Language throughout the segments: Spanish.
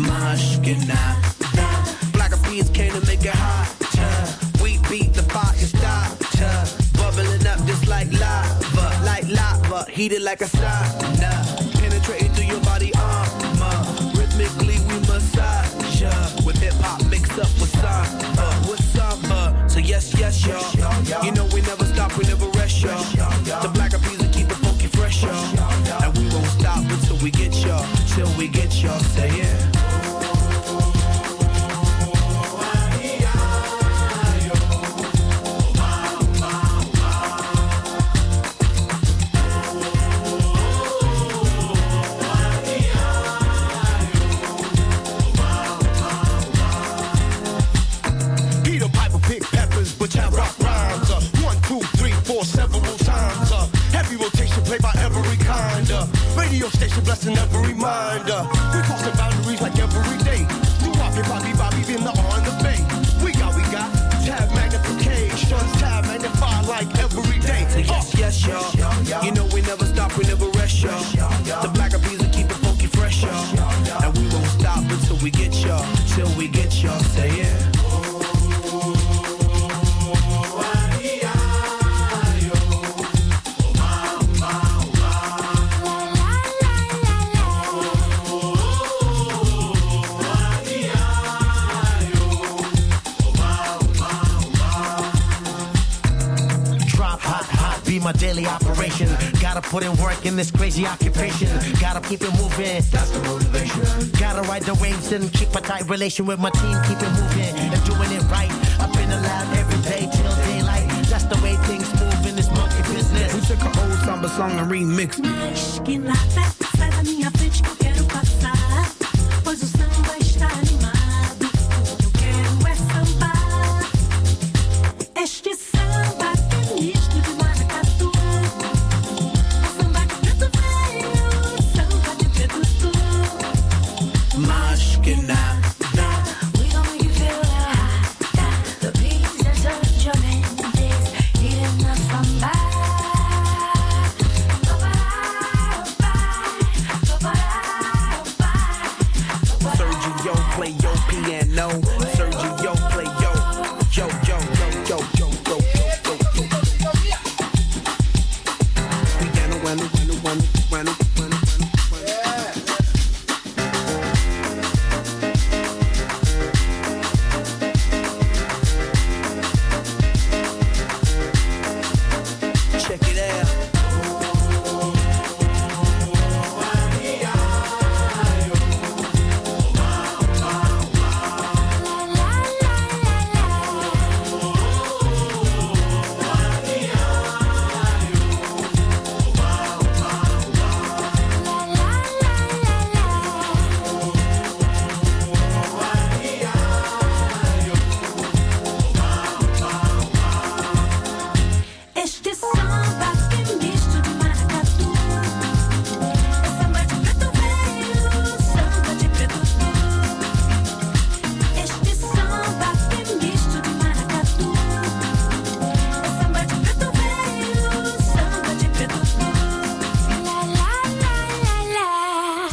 Mashkina. Black beans came to make it hot. We beat the fire stop. Bubbling up just like lava, heated like a sauna. Penetrating through your body armor. Rhythmically we massage with hip hop mixed up with samba. So yes, y'all. You know we never stop, we never rest, y'all. The black beans will keep it funky fresh, y'all. And we won't stop until we get y'all. Till we get y'all. Say yeah. Which I rock rhymes, 1, 2, 3, 4, several times. Heavy rotation played by every kind. Radio station blessing every mind. We crossing boundaries like every day. Do Bobby, in the on the bay. We got tab magnification, tab magnify like every day. Yes, y'all. You know we never stop, we never rest, y'all. The black bees will keep it funky fresh, y'all. And we won't stop until we get y'all. Till we get y'all. Say yeah. My daily operation. Gotta put in work in this crazy occupation. Gotta keep it moving. That's the motivation. Gotta ride the waves and keep a tight relation with my team. Keep it moving and doing it right. Up in the lab every day till daylight. That's the way things move in this monkey business. We took an old samba song and remixed. Mas que nada sai da minha frente que eu quero passar. Pois o samba está animado. Eu quero é sambar. Este samba é misto de maracatu. Samba de preto velho, samba de preto tu. Mas que nada. We gon' make you feel hot. The beats are such your melodies, eating up samba. Sergio play your piano. Sergio play yo. Piano. Check it out. Este samba é misto de maracatu. Samba de preto velho, samba de preto tu. Este samba é misto de maracatu. Samba de preto velho, samba de preto tu. La la la la la.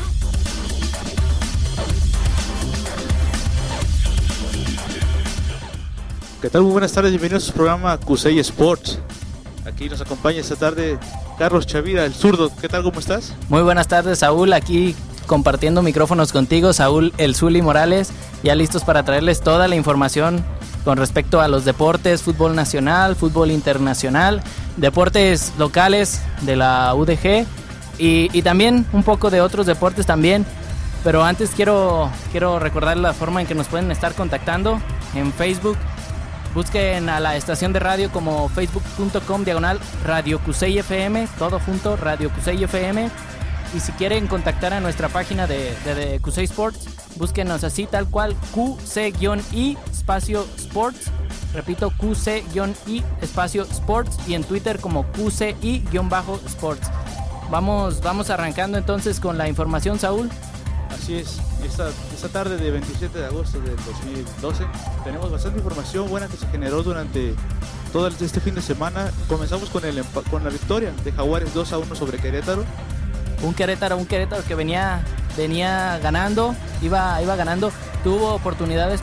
¿Qué tal? Muy buenas tardes, bienvenidos a su programa Cusey Sports. Aquí nos acompaña esta tarde Carlos Chavira, el zurdo. ¿Qué tal? ¿Cómo estás? Muy buenas tardes, Saúl, aquí compartiendo micrófonos contigo, Saúl El Zuli Morales, ya listos para traerles toda la información con respecto a los deportes, fútbol nacional, fútbol internacional, deportes locales de la UDG y también un poco de otros deportes también. Pero antes quiero recordar la forma en que nos pueden estar contactando en Facebook. Busquen a la estación de radio como facebook.com/Radio Cusey FM, todo junto, Radio Cusey FM. Y si quieren contactar a nuestra página de Cusey Sports, búsquenos así tal cual, QC-I espacio Sports. Repito, QC-I espacio Sports, y en Twitter como QCI-Sports. Vamos arrancando entonces con la información, Saúl. Así es, esta tarde de 27 de agosto del 2012 tenemos bastante información buena que se generó durante todo este fin de semana. Comenzamos con la victoria de Jaguares 2-1 sobre Querétaro. Un Querétaro que venía venía ganando, iba ganando, tuvo oportunidades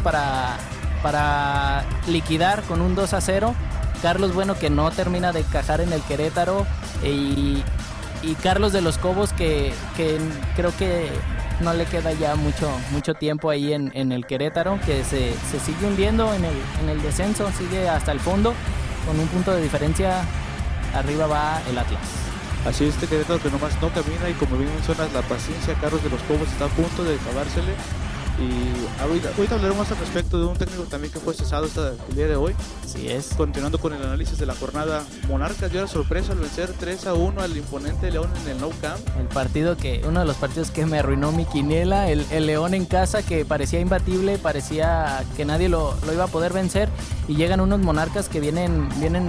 para liquidar con un 2-0. Carlos Bueno, que no termina de encajar en el Querétaro, y Carlos de los Cobos, que creo que no le queda ya mucho tiempo ahí en el Querétaro, que se sigue hundiendo en el descenso, sigue hasta el fondo, con un punto de diferencia. Arriba va el Atlas. Así es, Querétaro que nomás no camina, y como bien mencionas, la paciencia, Carlos de los Cobos está a punto de acabársele. Y ahorita hablaremos al respecto de un técnico también que fue cesado el día de hoy. Así es. Continuando con el análisis de la jornada, Monarcas dio la sorpresa al vencer 3-1 al imponente León en el Nou Camp. Uno de los partidos que me arruinó mi quiniela, el León en casa, que parecía imbatible, parecía que nadie lo iba a poder vencer, y llegan unos Monarcas que vienen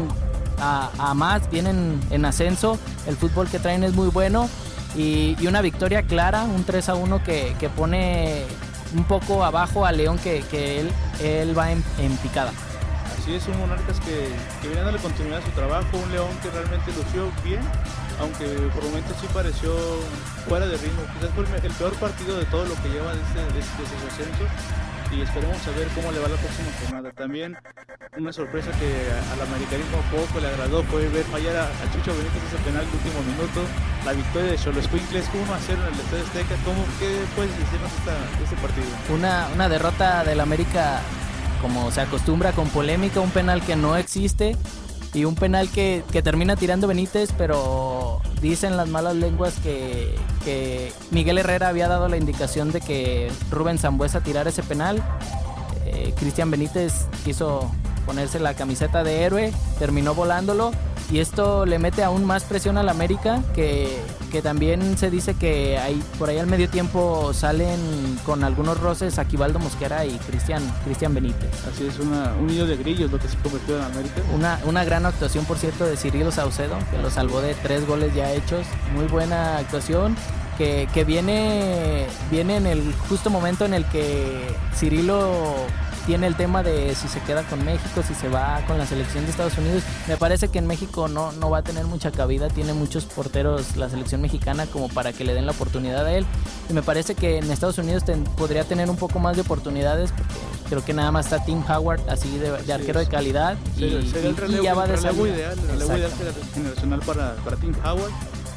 a más, vienen en ascenso, el fútbol que traen es muy bueno, y una victoria clara, un 3-1 que pone un poco abajo a León, que él va en picada. Así es, un Monarcas que viene a darle continuidad a su trabajo, un León que realmente lució bien, aunque por momentos sí pareció fuera de ritmo. Quizás fue el peor partido de todo lo que lleva desde su ascenso, y esperemos a ver cómo le va la próxima jornada. También una sorpresa que al americanismo poco le agradó fue ver fallar a Chucho Benítez ese penal de último minuto. La victoria de Xoloescuincles 1-0 en el Estadio Azteca. ¿Qué puedes decirnos de este partido? Una derrota del América, como se acostumbra, con polémica, un penal que no existe, y un penal que termina tirando Benítez, pero dicen las malas lenguas que Miguel Herrera había dado la indicación de que Rubén Sambueza tirara ese penal. Cristian Benítez quiso ponerse la camiseta de héroe, terminó volándolo, y esto le mete aún más presión al América, que también se dice que por ahí al medio tiempo salen con algunos roces Aquivaldo Mosquera y Cristian Benítez. Así es, un nido de grillos lo que se convirtió en América. Una gran actuación, por cierto, de Cirilo Saucedo, que lo salvó de 3 goles ya hechos. Muy buena actuación, que viene en el justo momento en el que Cirilo tiene el tema de si se queda con México, si se va con la selección de Estados Unidos. Me parece que en México no va a tener mucha cabida, tiene muchos porteros la selección mexicana como para que le den la oportunidad a él, y me parece que en Estados Unidos podría tener un poco más de oportunidades, porque creo que nada más está Tim Howard así de arquero de calidad, y ya va de relevo ideal generacional para Tim Howard.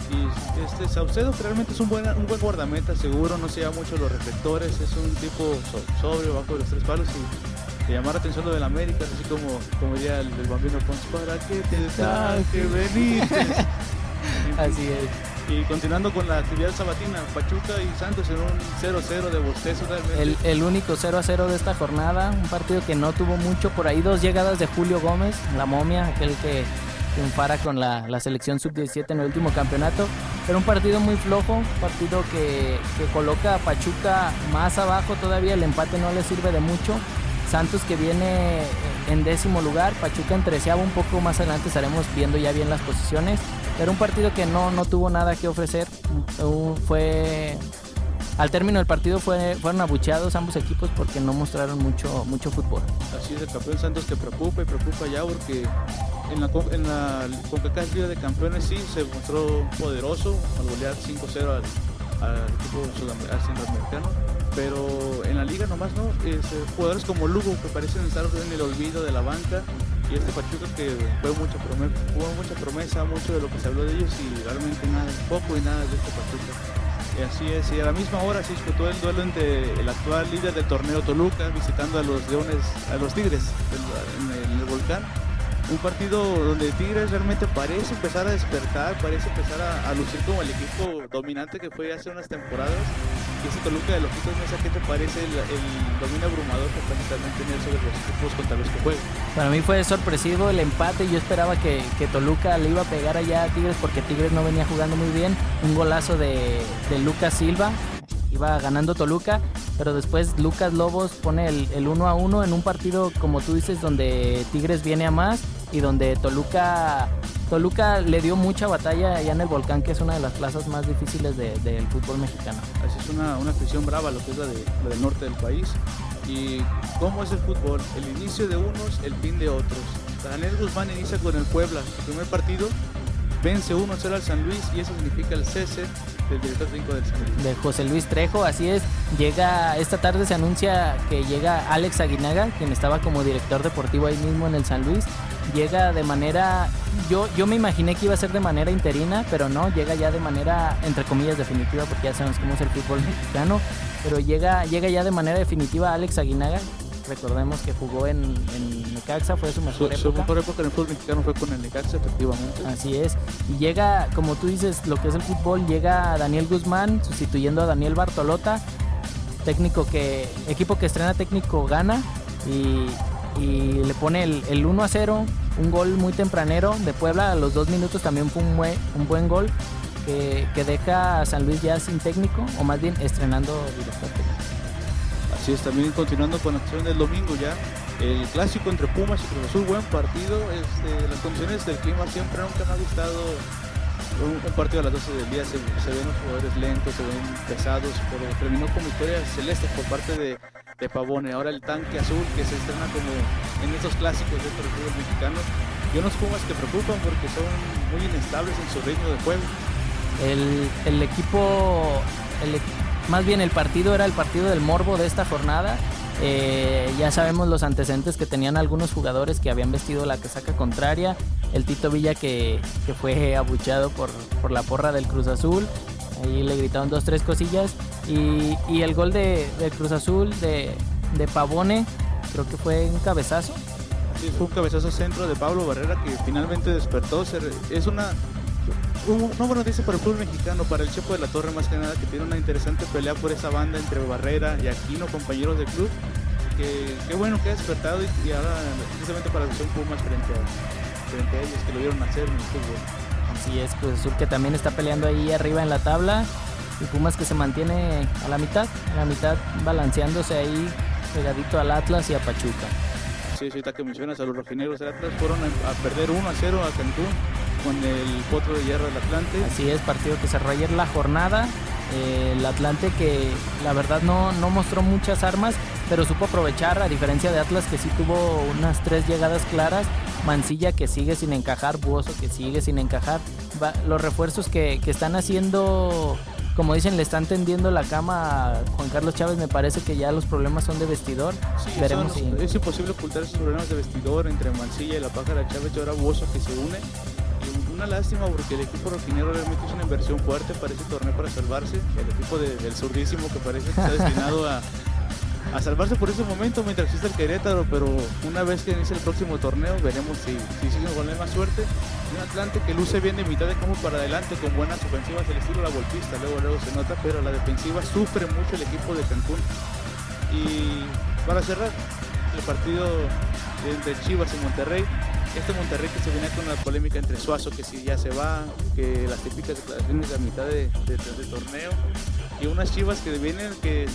Y Saucedo, que realmente es un buen guardameta, seguro, no se lleva mucho los reflectores, es un tipo sobrio bajo los 3 palos, y de llamar la atención lo del América, así como diría el bambino Ponce, ¿para qué te saque Benítez? Así es. Y continuando con la actividad sabatina, Pachuca y Santos en un 0-0 de bostezo realmente. El único 0-0 de esta jornada, un partido que no tuvo mucho, por ahí 2 llegadas de Julio Gómez, la momia, aquel que triunfara con la selección sub-17 en el último campeonato, pero un partido muy flojo, un partido que coloca a Pachuca más abajo todavía, el empate no le sirve de mucho. Santos, que viene en 10º lugar, Pachuca en 13º, un poco más adelante estaremos viendo ya bien las posiciones, pero un partido que no tuvo nada que ofrecer. Al término del partido fueron abucheados ambos equipos porque no mostraron mucho fútbol. Así es, el campeón Santos que preocupa ya, porque en la CONCACAF Liga de Campeones sí se mostró poderoso al golear 5-0 al equipo centroamericano, pero en la liga nomás no, jugadores como Lugo que parecen estar en el olvido de la banca, y Pachuca que hubo mucha promesa, mucho de lo que se habló de ellos, y realmente poco y nada de Pachuca. Y así es, y a la misma hora se disputó el duelo entre el actual líder del torneo Toluca visitando a los Tigres en el Volcán. Un partido donde Tigres realmente parece empezar a despertar, parece empezar a lucir como el equipo dominante que fue hace unas temporadas. Y ese Toluca de Lojitos Mesa, ¿qué te parece el dominio abrumador que prácticamente tiene sobre los equipos contra los que juega? Para mí fue sorpresivo el empate. Yo esperaba que Toluca le iba a pegar allá a Tigres porque Tigres no venía jugando muy bien. Un golazo de Lucas Silva, iba ganando Toluca, pero después Lucas Lobos pone el 1-1 en un partido, como tú dices, donde Tigres viene a más y donde Toluca le dio mucha batalla allá en el Volcán, que es una de las plazas más difíciles del fútbol mexicano. Así es, una afición brava lo que es la del norte del país. Y cómo es el fútbol, el inicio de unos, el fin de otros. Daniel Guzmán inicia con el Puebla, su primer partido, vence 1-0 al San Luis, y eso significa el cese del director técnico del San Luis. De José Luis Trejo, así es. Llega, esta tarde se anuncia que llega Alex Aguinaga, quien estaba como director deportivo ahí mismo en el San Luis. Llega de manera, yo me imaginé que iba a ser de manera interina, pero no, llega ya de manera, entre comillas, definitiva, porque ya sabemos cómo es el fútbol mexicano, pero llega ya de manera definitiva Alex Aguinaga. Recordemos que jugó en Necaxa, fue su mejor época. Su mejor época en el fútbol mexicano fue con el Necaxa, efectivamente. Así es. Y llega, como tú dices, lo que es el fútbol, llega Daniel Guzmán sustituyendo a Daniel Bartolota, equipo que estrena, técnico gana y le pone el 1-0, un gol muy tempranero de Puebla. A los 2 minutos también fue un buen gol que deja a San Luis ya sin técnico, o más bien estrenando director técnico. Así es, también continuando con la acción del domingo ya, el clásico entre Pumas y Cruz Azul, buen partido. Las condiciones del clima siempre nunca me ha gustado un partido a las 12 del día, se ven los jugadores lentos, se ven pesados, pero terminó con victoria celeste por parte de Pavone. Ahora el tanque azul que se estrena como en estos clásicos dentro del fútbol mexicano, y unos Pumas que preocupan porque son muy inestables en su ritmo de juego. Más bien el partido era el partido del morbo de esta jornada. Ya sabemos los antecedentes que tenían algunos jugadores que habían vestido la casaca contraria. El Tito Villa que fue abucheado por la porra del Cruz Azul. Ahí le gritaron 2-3 cosillas. Y el gol de Cruz Azul de Pavone, creo que fue un cabezazo. Sí, fue un cabezazo centro de Pablo Barrera que finalmente despertó. Es una buena noticia para el fútbol mexicano, para el Chepo de la Torre más que nada, que tiene una interesante pelea por esa banda entre Barrera y Aquino, compañeros de club. Qué bueno que ha despertado y ahora precisamente para la selección Pumas frente a ellos que lo vieron nacer en el fútbol. Así es, Cruz Azul que también está peleando ahí arriba en la tabla, y Pumas que se mantiene a la mitad balanceándose ahí pegadito al Atlas y a Pachuca. Sí, ahorita que mencionas a los rojinegros del Atlas, fueron a perder 1-0 a Cancún con el Potro de Hierro del Atlante. Así es, partido que cerró ayer la jornada. El Atlante que la verdad no mostró muchas armas, pero supo aprovechar, a diferencia de Atlas que sí tuvo unas 3 llegadas claras. Mancilla que sigue sin encajar, Buoso que sigue sin encajar. Los refuerzos que están haciendo, como dicen, le están tendiendo la cama a Juan Carlos Chávez. Me parece que ya los problemas son de vestidor. Sí, veremos es imposible ocultar esos problemas de vestidor entre Mancilla y la Pájara Chávez, y ahora Buoso que se une. Y una lástima porque el equipo rojinegro realmente hizo una inversión fuerte para ese torneo para salvarse. El equipo del Surdísimo que parece que está destinado a salvarse por ese momento mientras existe el Querétaro, pero una vez que inicie el próximo torneo veremos si siguen con la misma suerte. Un Atlante que luce bien de mitad de campo para adelante con buenas ofensivas del estilo la golpista, luego se nota, pero la defensiva sufre mucho el equipo de Cancún. Y para cerrar el partido entre Chivas y Monterrey, Monterrey que se viene con la polémica entre Suazo, que si ya se va, que las típicas declaraciones de mitad de torneo, y unas Chivas que vienen que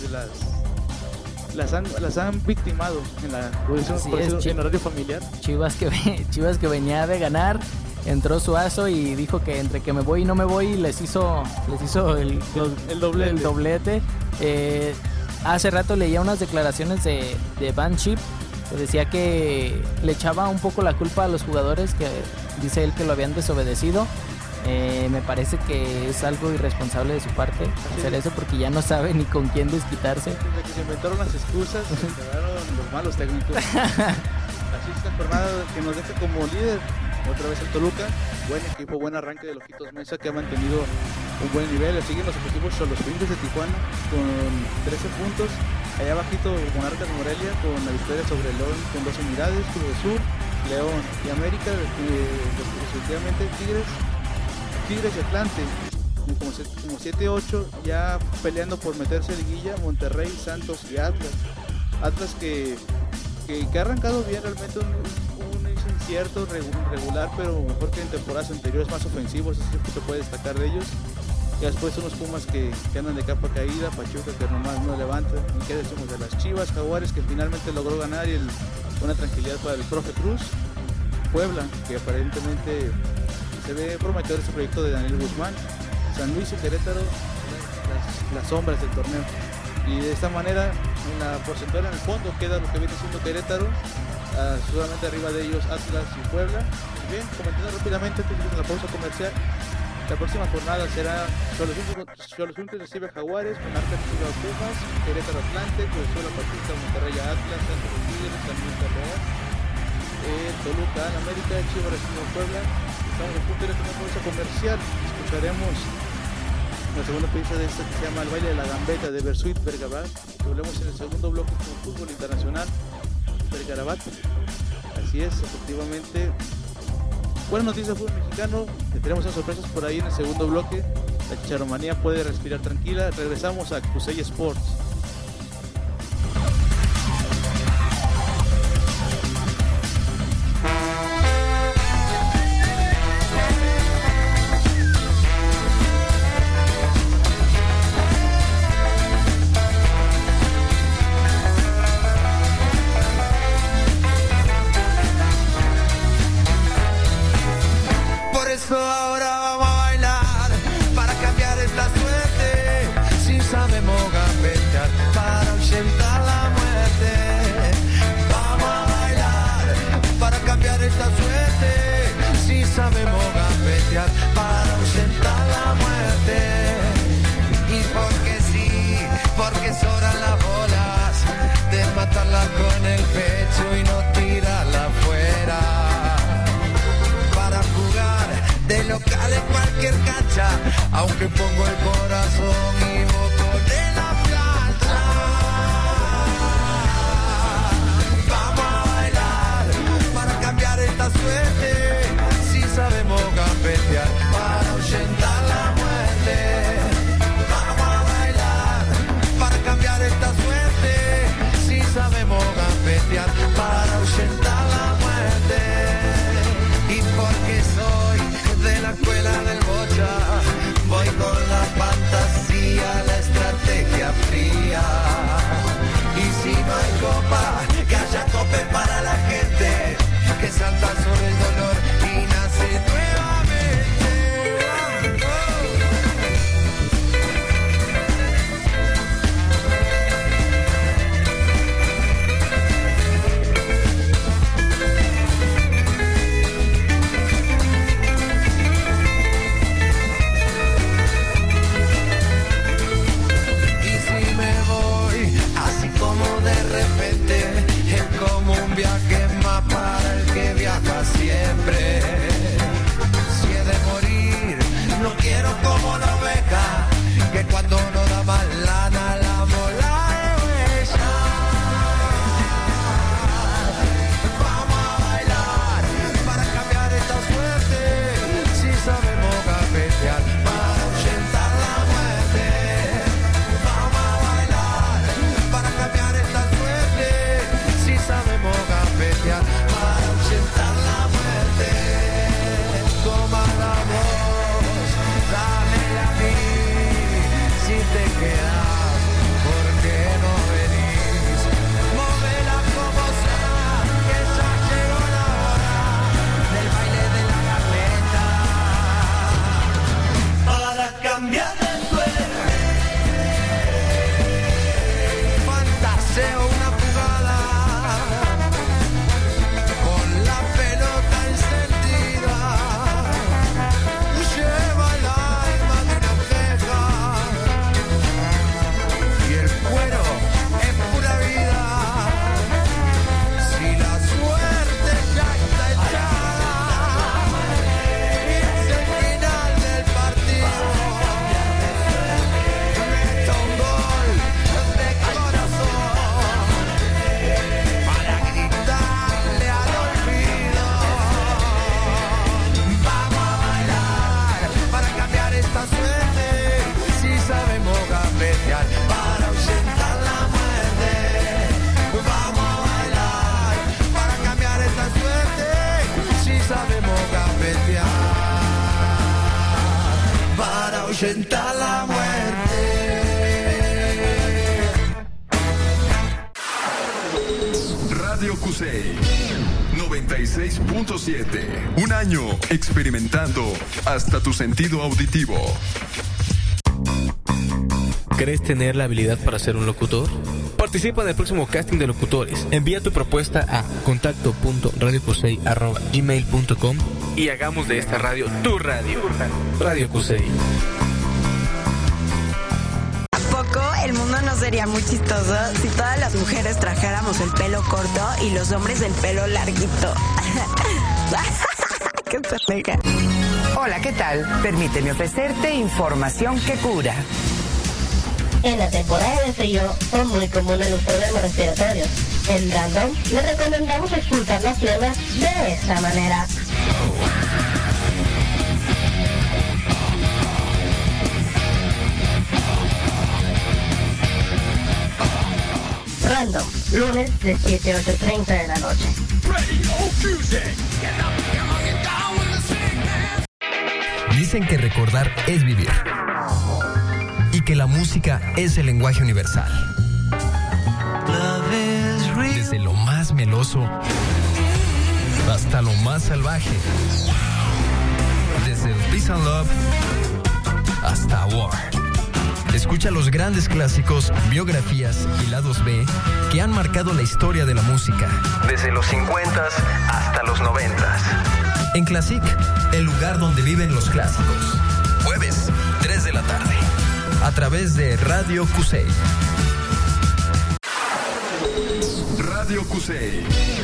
las han victimado en en horario familiar. Chivas que venía de ganar, entró Suazo y dijo que entre que me voy y no me voy les hizo el doblete. Hace rato leía unas declaraciones de Banship que decía que le echaba un poco la culpa a los jugadores, que dice él que lo habían desobedecido. Me parece que es algo irresponsable de su parte hacer eso, porque ya no sabe ni con quién desquitarse. Desde que se inventaron las excusas, se quedaron los malos técnicos. Así esta jornada que nos deja como líder otra vez el Toluca. Buen equipo, buen arranque de Ojitos Mesa, que ha mantenido un buen nivel. Le siguen los objetivos a los Pintos de Tijuana con 13 puntos. Allá abajito Monarcas Morelia con la victoria sobre León con 2 unidades. Cruz Azul, León y América, respectivamente Tigres y Atlante como 7-8 ya peleando por meterse en liguilla. Monterrey, Santos y Atlas que ha arrancado bien, realmente un incierto, regular, pero mejor que en temporadas anteriores, más ofensivos, eso es lo que se puede destacar de ellos. Y después unos Pumas que andan de capa caída, Pachuca que nomás no levanta. ¿Y qué decimos de las Chivas? Jaguares que finalmente logró ganar y una tranquilidad para el profe Cruz. Puebla que aparentemente se ve prometedor ese proyecto de Daniel Guzmán. San Luis y Querétaro, las sombras del torneo. Y de esta manera, en la porcentual en el fondo queda lo que viene siendo Querétaro, solamente arriba de ellos Atlas y Puebla. Bien, comentando rápidamente antes de la pausa comercial, La próxima jornada será Xolosumple recibe a Jaguares, Monarca recibe a Pumas, Querétaro Atlante, Cruz Azul a Pachuca, Monterrey a Atlas, Santos los Tigres, San Luis a León, Toluca a América, Chivas recibe a Puebla. Estamos a punto de ir a una pausa comercial. Escucharemos la segunda pieza de esta que se llama El baile de la gambeta de Bersuit Vergarabat. Volvemos en el segundo bloque con fútbol internacional. Vergarabat. Así es, efectivamente. Buenas noticias del fútbol mexicano. Tenemos unas sorpresas por ahí en el segundo bloque. La chicharromanía puede respirar tranquila. Regresamos a Cusey Sports. Para ahuyentar la muerte. Y porque sí, porque sobran las bolas de matarla con el pecho y no tirarla afuera. Para jugar de local en cualquier cancha, aunque pongo el corazón y voto de la plancha. Vamos a bailar para cambiar esta suerte. Sabemos gambetear para ahuyentar la muerte. Vamos a bailar para cambiar esta suerte. Si sabemos gambetear para ahuyentar la muerte. Y porque soy de la escuela del bocha, voy con la fantasía, la estrategia fría. Y si no hay copa, que haya tope para la gente que salta sobre el dolor y nace nuevamente. Y si me voy, así como de repente, es como un viaje más para el que viaja siempre. Si he de morir, no quiero como la oveja, que cuando no da más lana la mola de huella. Vamos a bailar para cambiar esta suerte. Si sabemos gambetear para ahuyentar la muerte. Vamos a bailar para cambiar esta suerte. Si sabemos gambetear para ahuyentar la muerte. Toma la voz, dámela a mí. Si te quedas, ¿por qué no venís? Móvela como sea, que ya llegó la hora del baile de la gambeta. Para cambiar de suerte. Fantaseo una jugada con la pelota encendida. Lleva el alma de una ceja y el cuero es pura vida. Si la suerte ya está echada y es el final del partido, meta un gol de corazón para gritarle al olvido. Vamos a bailar para cambiar esta suerte. Si sabemos gambetear para ahuyentar la muerte. Vamos a bailar para cambiar esta suerte. Si sabemos gambetear para ahuyentar la muerte. Radio Cusey 96.7. Un año experimentando hasta tu sentido auditivo. ¿Querés tener la habilidad para ser un locutor? Participa en el próximo casting de locutores. Envía tu propuesta a contacto.radiocusey@gmail.com y hagamos de esta radio tu radio. Radio Cusey. ¿A poco el mundo no sería muy chistoso si todas las mujeres trajéramos el pelo corto y los hombres el pelo larguito? ¡Qué pendeja! Hola, ¿qué tal? Permíteme ofrecerte información que cura. En la temporada de frío son muy comunes los problemas respiratorios. En Random les recomendamos expulsar las flemas de esta manera. Random, lunes de 7 a 8:30 de la noche. Dicen que recordar es vivir y que la música es el lenguaje universal. Desde lo más meloso hasta lo más salvaje. Desde el Peace and Love hasta War. Escucha los grandes clásicos, biografías y lados B que han marcado la historia de la música. Desde los 50s hasta los 90s. En Classic, el lugar donde viven los clásicos. Jueves, 3 de la tarde. A través de Radio Cusey. Radio Cusey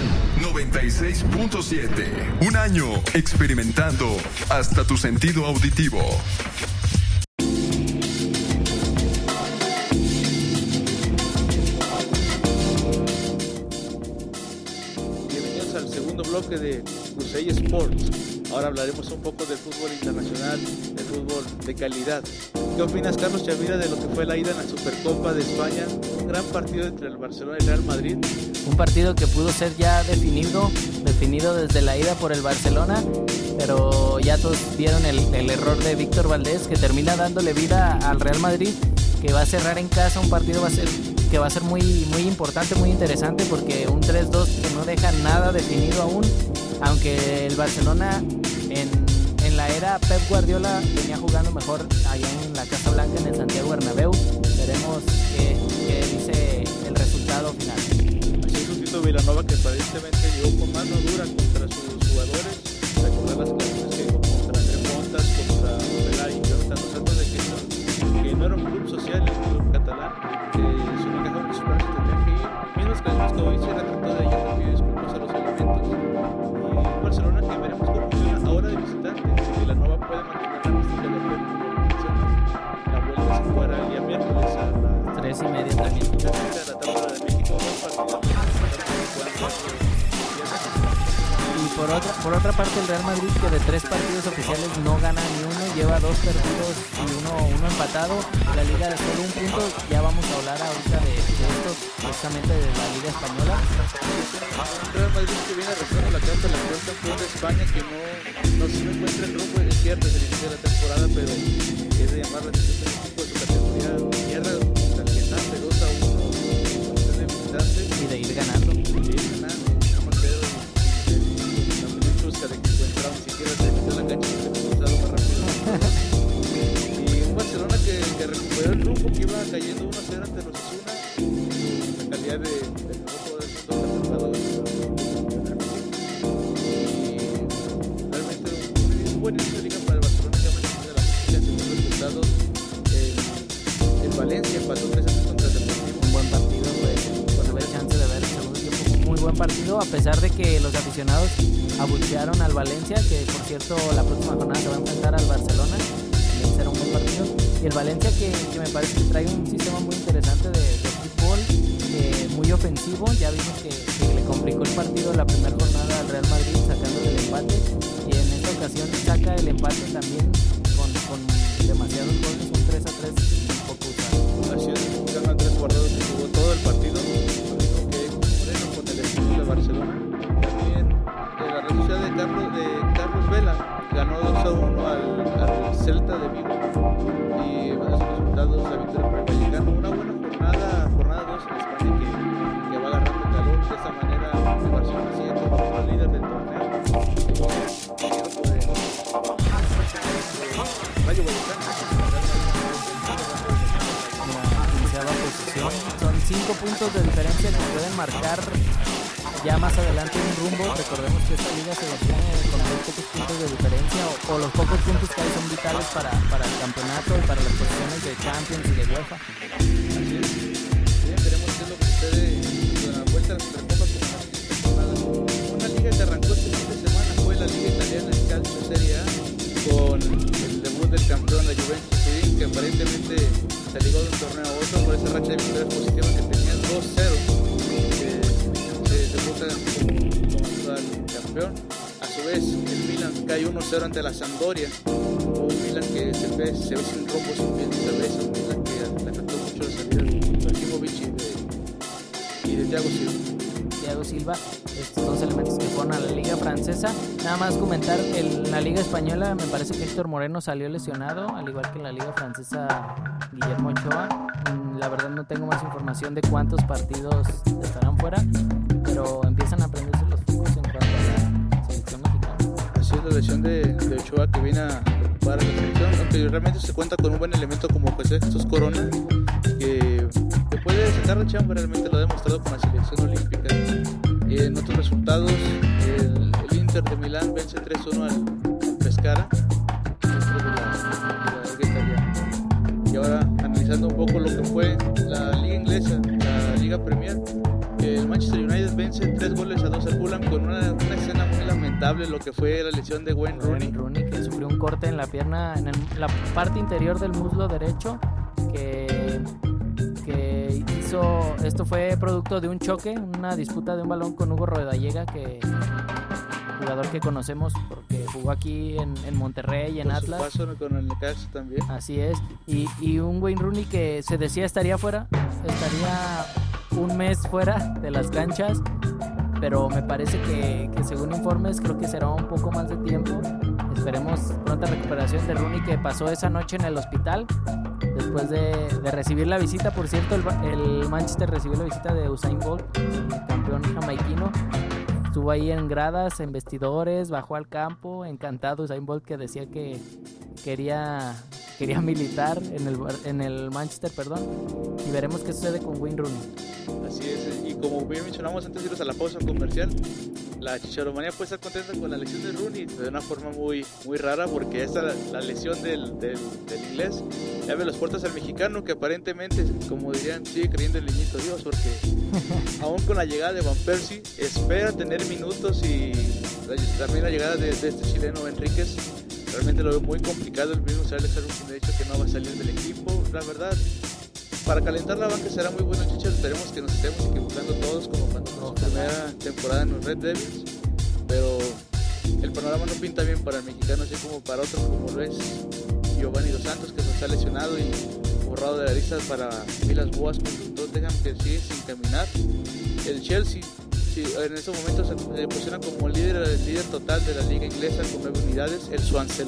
96.7. Un año experimentando hasta tu sentido auditivo. Bienvenidos al segundo bloque de Cusey Sports. Ahora hablaremos un poco del fútbol internacional, del fútbol de calidad. ¿Qué opinas, Carlos Chavira, de lo que fue la ida en la Supercopa de España? Un gran partido entre el Barcelona y el Real Madrid. Un partido que pudo ser ya definido desde la ida por el Barcelona, pero ya todos vieron el error de Víctor Valdés, que termina dándole vida al Real Madrid, que va a cerrar en casa un partido que va a ser muy, muy importante, muy interesante, porque un 3-2 que no deja nada definido aún, aunque el Barcelona en la era Pep Guardiola venía jugando mejor allá en la Casa Blanca, en el Santiago Bernabéu. Veremos qué dice el resultado final. Así es, un Tito Vilanova que aparentemente llegó con mano dura contra sus jugadores. Recordar las clases que dijo contra André Pontas, contra Pelay y Jonathan Dos Santos, de que no era un club social, el club catalán, que si no dejaban de superar se tendrían que ir. Mismos que como dice, la trató de ellos, le pidió disculpas a los elementos. Y Barcelona, que veremos cómo funciona ahora de visitante. Si Vilanova puede mantener la mística de Pep, la vuelve a jugar el día miércoles a las 3:30 también. de la tabla de México, un partido. Y por otra parte, el Real Madrid, que de 3 partidos oficiales no gana ni uno, lleva 2 perdidos y uno empatado. La Liga de solo un punto. Ya vamos a hablar ahorita de esto, precisamente de la Liga Española. Un Real Madrid que viene arrastrando la carta, la actual campeón de España, que no se encuentra el rumbo. Es cierto, es el inicio de la temporada, pero es de llamar la atención del equipo de su categoría. Tierra al Getafe 2-1, de visitante. Y de ir ganando. De que encontraba ni siquiera se metió la cancha y se cruzado más rápido. Y un Barcelona que recuperó el rumbo, que iba cayendo 1-0 ante los Osasuna. La calidad del nuevo jugador del mundo y realmente un buen inicio de liga para el Barcelona, que ha mantenido la música en sus resultados. El Valencia empató 3-3 contra el Deportivo. Un buen partido, pues tuve chance de ver el segundo tiempo. Muy buen partido, a pesar de que los aficionados abuchearon al Valencia, que por cierto la próxima jornada se va a enfrentar al Barcelona. También será un buen partido. Y el Valencia que me parece que trae un sistema muy interesante de fútbol, muy ofensivo. Ya vimos que le complicó el partido la primera jornada al Real Madrid sacándole el empate, y en esta ocasión saca el empate también con demasiados goles, un 3-3 un poco usado. Así es, jugaron a 3 guardados que jugó todo el partido, lo mismo que Moreno con el equipo de Barcelona. También la Real Sociedad de Carlos Vela ganó 2-1 al Celta de Vigo, y a esos resultados la victoria para el Vallecano. Una buena jornada 2 en España, que va agarrando calor. De esa manera el Barcelona sigue como el líder del torneo, seguido por el Rayo Vallecano. En la 15ª posición son 5 puntos de diferencia que pueden marcar ya más adelante un rumbo. Recordemos que esta liga se detiene con muy pocos puntos de diferencia o los pocos puntos que hay son vitales para el campeonato y para las posiciones de Champions y de UEFA. Así es. Bien, veremos qué es lo que sucede con la vuelta a la Supercopa una liga que arrancó este fin de semana fue la liga italiana de Calcio Serie A con el debut del campeón, la Juventus Turín, que aparentemente se ligó de un torneo a otro por esa racha de victorias positivas que tenían 2-0. Debuta como actual campeón. A su vez, el Milan cae 1-0 ante la Sampdoria. Un Milan que se ve sin rumbo, sin pies ni cabeza. Un Milan que le afectó mucho la salida de Ibrahimovic y de Thiago Silva. Estos dos elementos que fueron a la liga francesa. Nada más comentar, en la liga española me parece que Héctor Moreno salió lesionado, al igual que en la liga francesa Guillermo Ochoa. La verdad no tengo más información de cuántos partidos estarán fuera, pero empiezan a prenderse los focos en cuanto a la selección mexicana. Así es, la lesión de Ochoa que viene a preocupar a la selección, aunque realmente se cuenta con un buen elemento como José Jesús Corona, que puede sacar la chamba, realmente lo ha demostrado con la selección olímpica. Y en otros resultados, el Inter de Milán vence 3-1 al Pescara, dentro de la liga italiana. Y ahora, analizando un poco lo que fue la liga inglesa, la liga Premier, el Manchester United vence 3-2 al Fulham con una escena muy lamentable, lo que fue la lesión de Wayne Rooney. Que sufrió un corte en la pierna, en la parte interior del muslo derecho, que hizo, esto fue producto de un choque, una disputa de un balón con Hugo Rodallega, jugador que conocemos porque jugó aquí en Monterrey y en Atlas. Por su paso con el Necaxa también. Así es, y un Wayne Rooney que se decía estaría un mes fuera de las canchas, pero me parece que según informes creo que será un poco más de tiempo. Esperemos pronta recuperación de Rooney, que pasó esa noche en el hospital después de recibir la visita. Por cierto, el Manchester recibió la visita de Usain Bolt, el campeón jamaiquino. Estuvo ahí en gradas, en vestidores, bajó al campo, encantado Usain Bolt, que decía que quería militar en el Manchester, y veremos qué sucede con Wayne Rooney. Así es, y como bien mencionamos antes de irnos a la pausa comercial, la Chicharomanía puede estar contenta con la lesión de Rooney de una forma muy, muy rara, porque esta la lesión del inglés le abre las puertas al mexicano, que aparentemente, como dirían, sigue creyendo el niñito Dios, porque aún con la llegada de Van Persie espera tener minutos, y también la llegada de este chileno Enríquez realmente lo veo muy complicado. El mismo Sir Alex Ferguson ha dicho que no va a salir del equipo. La verdad, para calentar la banca será muy bueno el Chicharo. Esperemos que nos estemos equivocando todos, como cuando fue su primera temporada en los Red Devils, pero el panorama no pinta bien para el mexicano, así como para otros, como lo es Giovanni Dos Santos, que se está lesionado y borrado de la lista para Vilas Boas con el Tottenham, que sigue sin caminar. El Chelsea, en estos momentos se posiciona como líder total de la liga inglesa con 9 unidades. El Swansea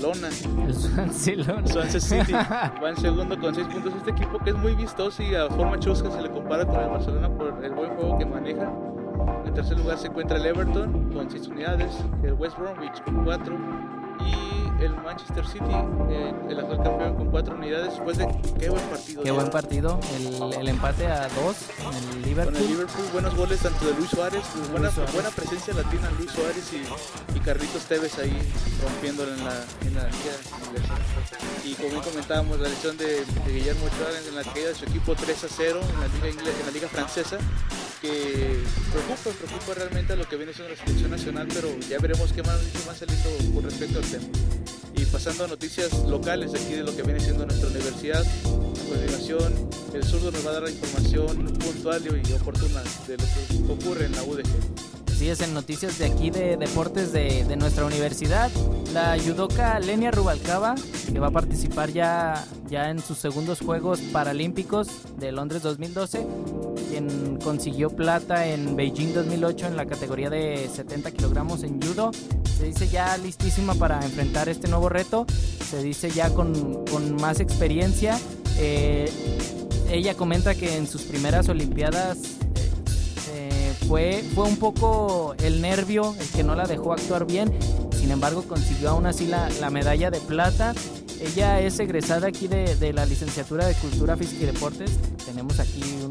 City va en segundo con 6 puntos. Este equipo que es muy vistoso y a forma chusca se le compara con el Barcelona por el buen juego que maneja. En tercer lugar se encuentra el Everton con 6 unidades, el West Bromwich con 4 y el Manchester City, el actual campeón, con 4 unidades. Después de qué buen partido. Qué buen partido, el empate a 2 en el Liverpool. Con el Liverpool, buenos goles tanto de Luis Suárez, buena presencia latina Luis Suárez y Carlitos Tevez ahí rompiéndolo en la liga inglesa. Y como bien comentábamos, la lesión de Guillermo Ochoa en la caída de su equipo 3-0 en la liga francesa, que preocupa realmente a lo que viene siendo la selección nacional, pero ya veremos qué más saliendo con respecto al tema. Y pasando a noticias locales aquí de lo que viene siendo nuestra universidad, a continuación el zurdo nos va a dar la información puntual y oportuna de lo que ocurre en la UDG. Así es, en noticias de aquí de deportes de nuestra universidad, la judoka Lenia Rubalcaba, que va a participar ya en sus segundos Juegos Paralímpicos de Londres 2012, quien consiguió plata en Beijing 2008 en la categoría de 70 kilogramos en judo. Se dice ya listísima para enfrentar este nuevo reto, se dice ya con más experiencia. Ella comenta que en sus primeras Olimpiadas fue un poco el nervio el que no la dejó actuar bien, sin embargo consiguió aún así la medalla de plata. Ella es egresada aquí de la licenciatura de Cultura Física y Deportes. Tenemos aquí un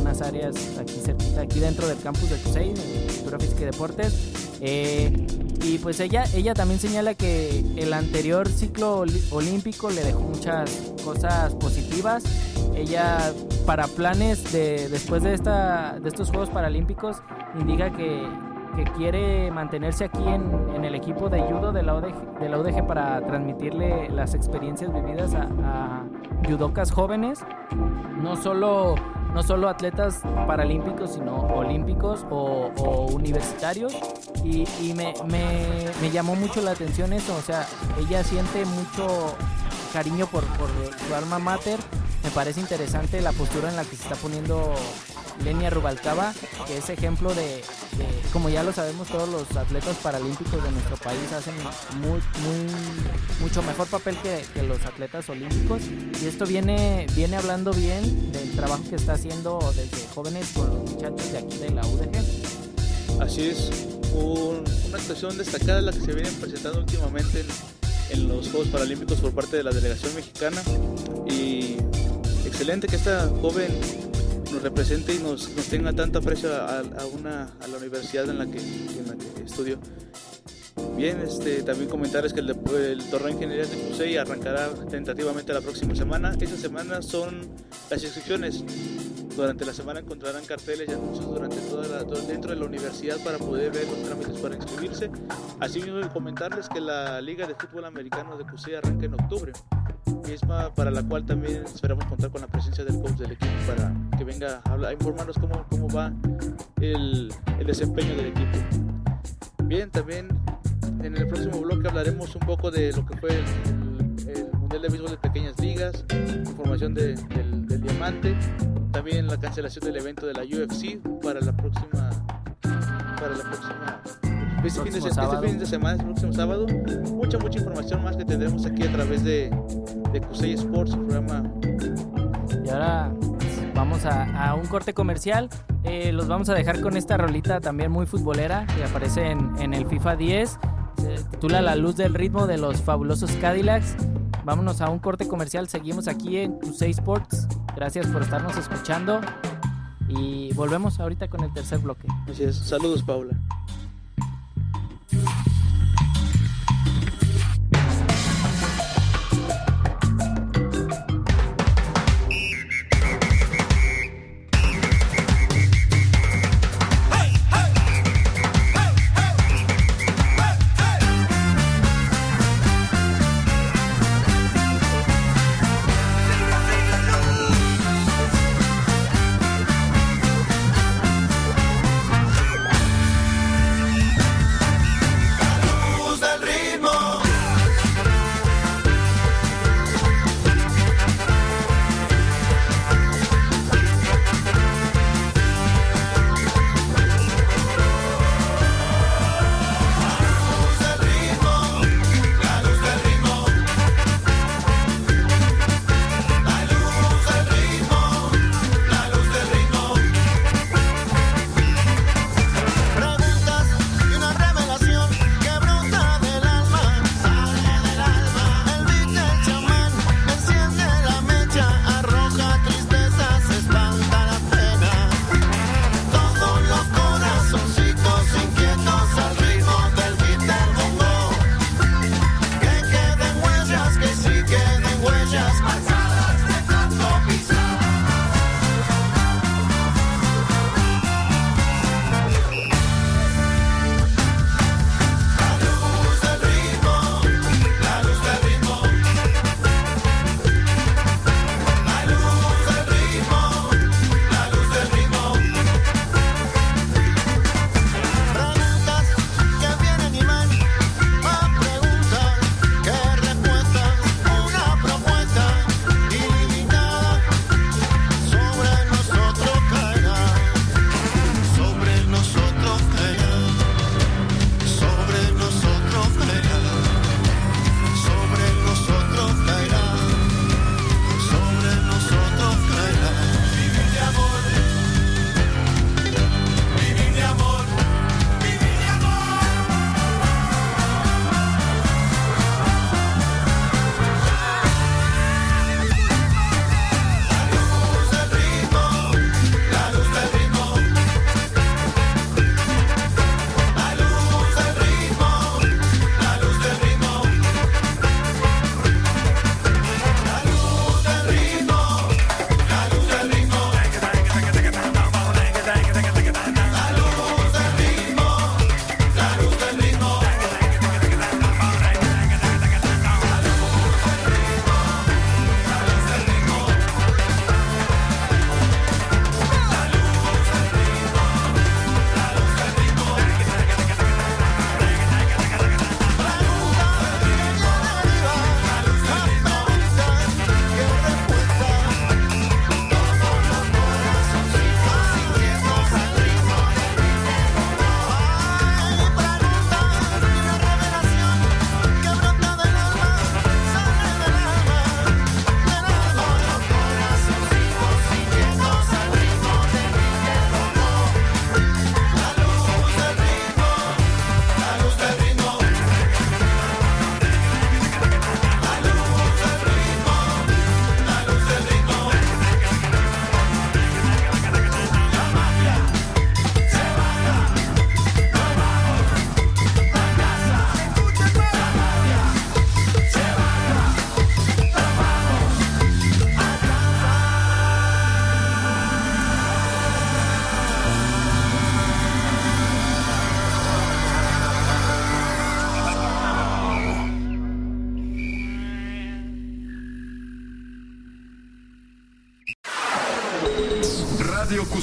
unas áreas aquí cerquita, aquí dentro del campus de CUSEI, de Cultura Física y Deportes. Y pues ella también señala que el anterior ciclo olímpico le dejó muchas cosas positivas. Ella, para planes después de estos Juegos Paralímpicos, indica que quiere mantenerse aquí en el equipo de judo de la UDG para transmitirle las experiencias vividas a judocas jóvenes, no solo atletas paralímpicos, sino olímpicos o universitarios. Y me llamó mucho la atención eso, o sea, ella siente mucho cariño por su alma mater. Me parece interesante la postura en la que se está poniendo Lenia Rubalcaba, que es ejemplo de como ya lo sabemos, todos los atletas paralímpicos de nuestro país hacen mucho mejor papel que los atletas olímpicos, y esto viene hablando bien del trabajo que está haciendo desde jóvenes con los muchachos de aquí de la UDG. Así es, una actuación destacada la que se viene presentando últimamente en los Juegos Paralímpicos por parte de la delegación mexicana, y excelente que esta joven nos represente y nos tenga tanta aprecio a la universidad en la que estudió. Bien, también comentarles que el torneo de ingeniería de CUSEI arrancará tentativamente la próxima semana. Esta semana son las inscripciones. Durante la semana encontrarán carteles y anuncios dentro de la universidad para poder ver los trámites para inscribirse. Asimismo, comentarles que la Liga de Fútbol Americano de CUSEI arranca en octubre, misma para la cual también esperamos contar con la presencia del coach del equipo para que venga a informarnos cómo va el desempeño del equipo. Bien, también en el próximo bloque hablaremos un poco de lo que fue el Mundial de Béisbol de Pequeñas Ligas, información del Diamante, también la cancelación del evento de la UFC para el próximo sábado. Mucha información más que tendremos aquí a través de CUSEI Sports, su programa. Y ahora vamos a un corte comercial. Los vamos a dejar con esta rolita también muy futbolera que aparece en el FIFA 10. Se titula La Luz del Ritmo, de los fabulosos Cadillacs. Vámonos a un corte comercial. Seguimos aquí en CUSEI Sports. Gracias por estarnos escuchando y volvemos ahorita con el tercer bloque. Así es. Saludos, Paula.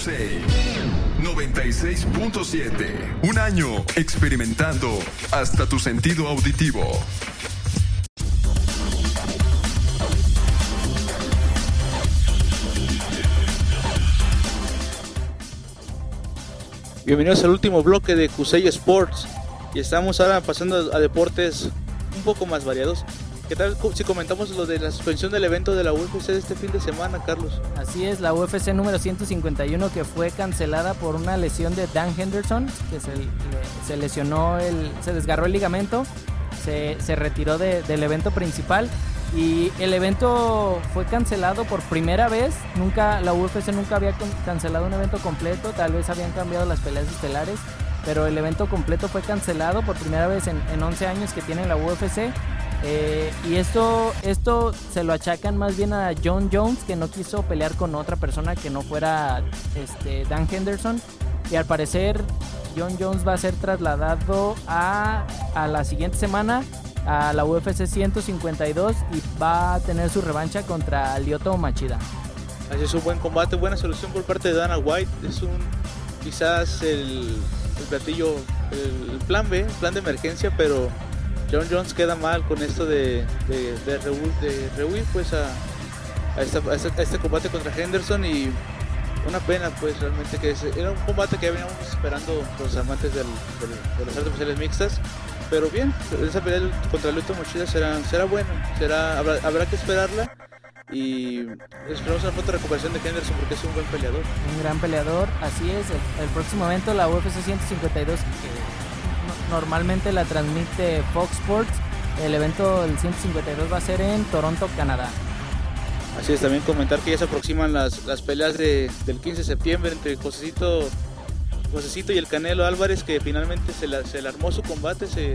USA 96.7. Un año experimentando hasta tu sentido auditivo. Bienvenidos al último bloque de Cusey Sports y estamos ahora pasando a deportes un poco más variados. ¿Qué tal si comentamos lo de la suspensión del evento de la UFC de este fin de semana, Carlos? Así es, la UFC número 151 que fue cancelada por una lesión de Dan Henderson, que se lesionó, se desgarró el ligamento, se retiró del evento principal. Y el evento fue cancelado por primera vez. La UFC nunca había cancelado un evento completo. Tal vez habían cambiado las peleas estelares, pero el evento completo fue cancelado por primera vez en 11 años que tiene la UFC. Y esto se lo achacan más bien a Jon Jones, que no quiso pelear con otra persona que no fuera Dan Henderson. Y al parecer Jon Jones va a ser trasladado a la siguiente semana a la UFC 152 y va a tener su revancha contra Lyoto Machida. Así es, un buen combate, buena solución por parte de Dana White. Es quizás el platillo, el plan B, plan de emergencia, pero Jon Jones queda mal con esto de rehuir pues a este combate contra Henderson, y una pena pues realmente que era un combate que veníamos esperando los amantes de las artes marciales mixtas. Pero bien, esa pelea contra Lyoto Machida será buena, habrá que esperarla y esperamos una pronta recuperación de Henderson porque es un buen peleador. Un gran peleador, así es. El próximo evento, la UFC 152, que normalmente la transmite Fox Sports, el evento del 152 va a ser en Toronto, Canadá. Así es, también comentar que ya se aproximan las peleas del 15 de septiembre entre Josecito y el Canelo Álvarez, que finalmente se le armó su combate, se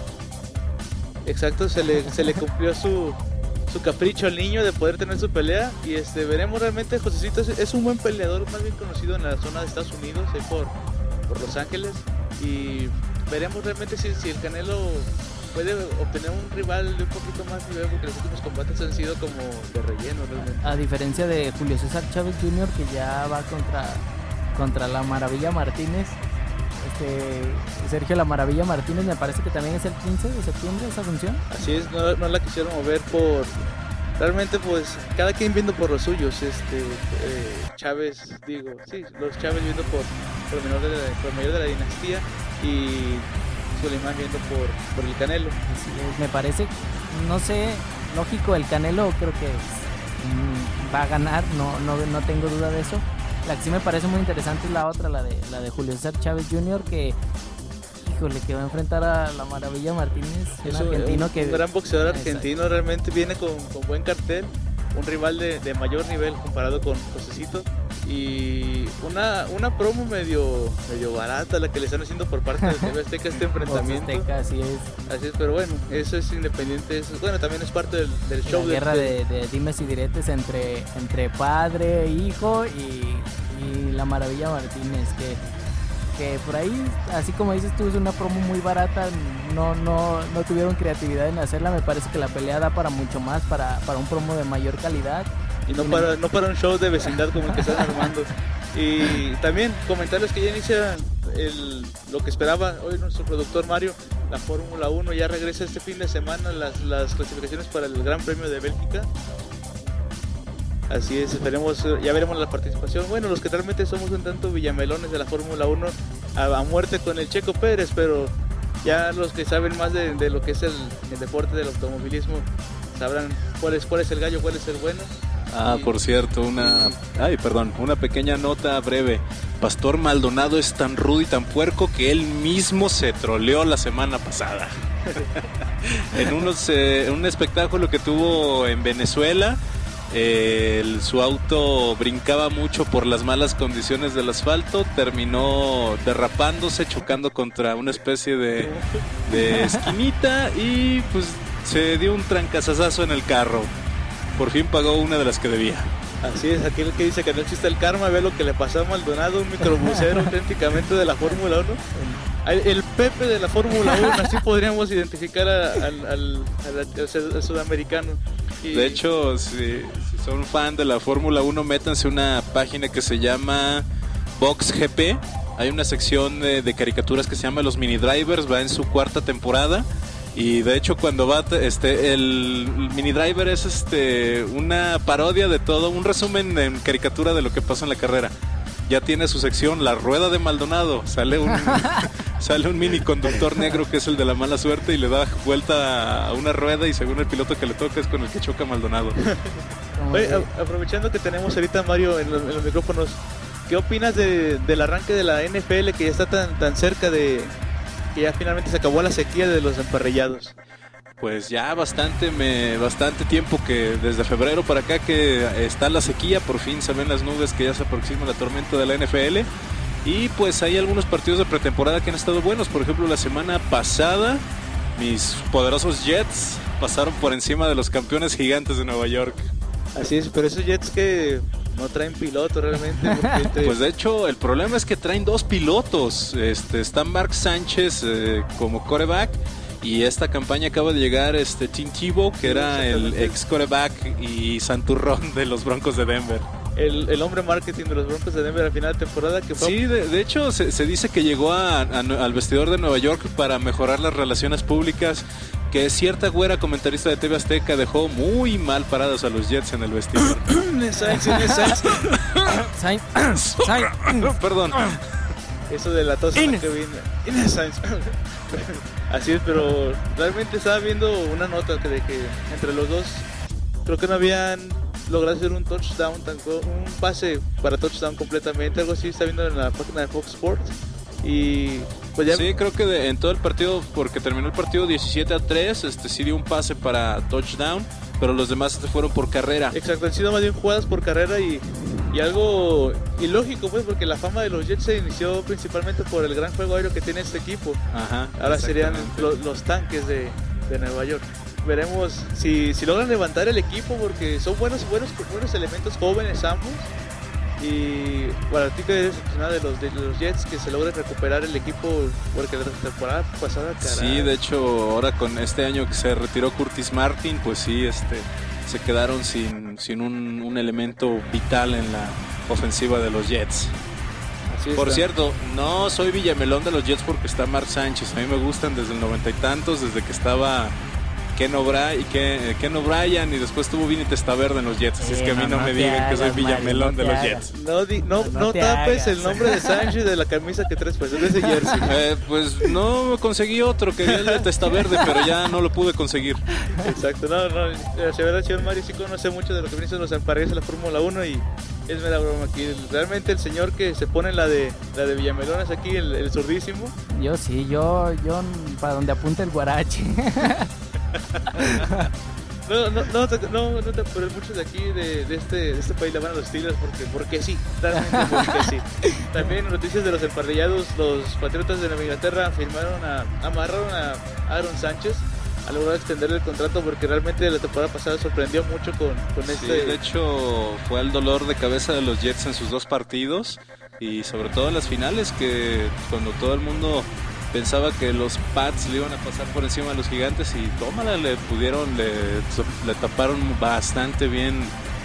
le cumplió su capricho al niño de poder tener su pelea, y veremos realmente. Josecito es un buen peleador, más bien conocido en la zona de Estados Unidos, por Los Ángeles, y veremos realmente si el Canelo puede obtener un rival de un poquito más nivel, porque los últimos combates han sido como de relleno realmente. A diferencia de Julio César Chávez Jr., que ya va contra la Maravilla Martínez. Sergio La Maravilla Martínez, me parece que también es el 15 de septiembre esa función. Así es, no la quisieron mover realmente pues cada quien viendo por los suyos. Chávez, los Chávez viendo por el mayor de la dinastía, y Suleiman viendo por el Canelo. Así es, me parece, no sé, lógico, el Canelo creo que va a ganar, no tengo duda de eso. La que sí me parece muy interesante es la otra, la de Julio César Chávez Jr., que va a enfrentar a la Maravilla Martínez, un gran boxeador argentino. Realmente viene con buen cartel, un rival de mayor nivel comparado con Josecito, y una promo medio barata la que le están haciendo por parte de TV Azteca este enfrentamiento. Azteca, así es, pero bueno, eso es independiente, también es parte del show. La guerra de dimes y diretes entre padre, hijo y la Maravilla Martínez, que por ahí, así como dices tú, es una promo muy barata, no tuvieron creatividad en hacerla. Me parece que la pelea da para mucho más, para un promo de mayor calidad. Y no para un show de vecindad como el que están armando. Y también comentarles que ya inicia lo que esperaba hoy nuestro productor Mario, la Fórmula 1. Ya regresa este fin de semana las clasificaciones para el Gran Premio de Bélgica. Así es, ya veremos la participación. Bueno, los que realmente somos un tanto villamelones de la Fórmula 1, a muerte con el Checo Pérez, pero ya los que saben más de lo que es el deporte del automovilismo sabrán cuál es el gallo, cuál es el bueno. Por cierto, una pequeña nota breve. Pastor Maldonado es tan rudo y tan puerco que él mismo se troleó la semana pasada. En un espectáculo que tuvo en Venezuela, su auto brincaba mucho por las malas condiciones del asfalto, terminó derrapándose, chocando contra una especie de esquinita, y pues se dio un trancazazazo en el carro. Por fin pagó una de las que debía. Así es, aquel que dice que no existe el karma, ve lo que le pasó a Maldonado, un microbusero auténticamente de la Fórmula 1. El Pepe de la Fórmula 1, así podríamos identificar al sudamericano. De hecho, si son fan de la Fórmula 1, métanse una página que se llama Box GP. Hay una sección de caricaturas que se llama Los Mini Drivers, va en su 4ª temporada. Y de hecho cuando va, el Mini Driver es una parodia de todo, un resumen en caricatura de lo que pasa en la carrera. Ya tiene su sección, La Rueda de Maldonado. Sale un mini conductor negro que es el de la mala suerte y le da vuelta a una rueda y según el piloto que le toca es con el que choca Maldonado. Oye, aprovechando que tenemos ahorita a Mario en los micrófonos, ¿qué opinas del arranque de la NFL que ya está tan cerca de que ya finalmente se acabó la sequía de los emparrillados? Pues ya bastante tiempo que desde febrero para acá que está la sequía, por fin se ven las nubes que ya se aproxima la tormenta de la NFL y pues hay algunos partidos de pretemporada que han estado buenos. Por ejemplo, la semana pasada mis poderosos Jets pasaron por encima de los campeones Gigantes de Nueva York. Así es, pero esos Jets que no traen piloto realmente. Pues de hecho el problema es que traen 2 pilotos. Está Mark Sánchez como quarterback. Y esta campaña acaba de llegar Tim Tebow, que era el ex quarterback y santurrón de los Broncos de Denver. El hombre marketing de los Broncos de Denver al final de temporada. Que fue... Sí, de hecho se dice que llegó al vestidor de Nueva York para mejorar las relaciones públicas, que cierta güera comentarista de TV Azteca dejó muy mal parados a los Jets en el vestidor. Perdón. Eso de la tos que viene. Así es, pero realmente estaba viendo una nota de que entre los dos creo que no habían logrado hacer un touchdown, un pase para touchdown completamente, algo así. Está viendo en la página de Fox Sports y pues ya... Sí, creo que en todo el partido, porque terminó el partido 17-3, sí dio un pase para touchdown, pero los demás se fueron por carrera. Exacto, han sido más bien jugadas por carrera y algo ilógico, pues, porque la fama de los Jets se inició principalmente por el gran juego aéreo que tiene este equipo. Ajá, ahora serían los tanques de Nueva York. Veremos si logran levantar el equipo, porque son buenos elementos jóvenes ambos. Y bueno, a ti que eres aficionado de los Jets, que se logre recuperar el equipo, porque la temporada pasada... Sí, de hecho, ahora con este año que se retiró Curtis Martin, pues sí, se quedaron sin un elemento vital en la ofensiva de los Jets. Por cierto, no soy villamelón de los Jets porque está Mark Sánchez. A mí me gustan desde el 90 y tantos, desde que estaba Ken O'Brien y después tuvo Vinny Testaverde en los Jets. Así es que a mí no me digan que soy villamelón de los Jets. No tapes el nombre de Sánchez de la camisa que traes, pues, de ese jersey. Pues no conseguí otro, que era el de Testaverde, pero ya no lo pude conseguir. Exacto, no, señor Mario sí conoce mucho de lo que vienen los emparrillos de la Fórmula 1 y es mera broma aquí. Realmente el señor que se pone la de Villamelón es aquí, el zurdísimo. Yo sí, yo para donde apunta el guarache. No, pero muchos de aquí de este país le van a los Steelers porque sí, realmente porque sí. También noticias de los emparrillados, los Patriotas de Nueva Inglaterra amarraron a Aaron Sánchez a lograr extender el contrato, porque realmente la temporada pasada sorprendió mucho con sí, de hecho fue el dolor de cabeza de los Jets en sus 2 partidos y sobre todo en las finales, que cuando todo el mundo pensaba que los Pats le iban a pasar por encima de los Gigantes y tómala, le taparon bastante bien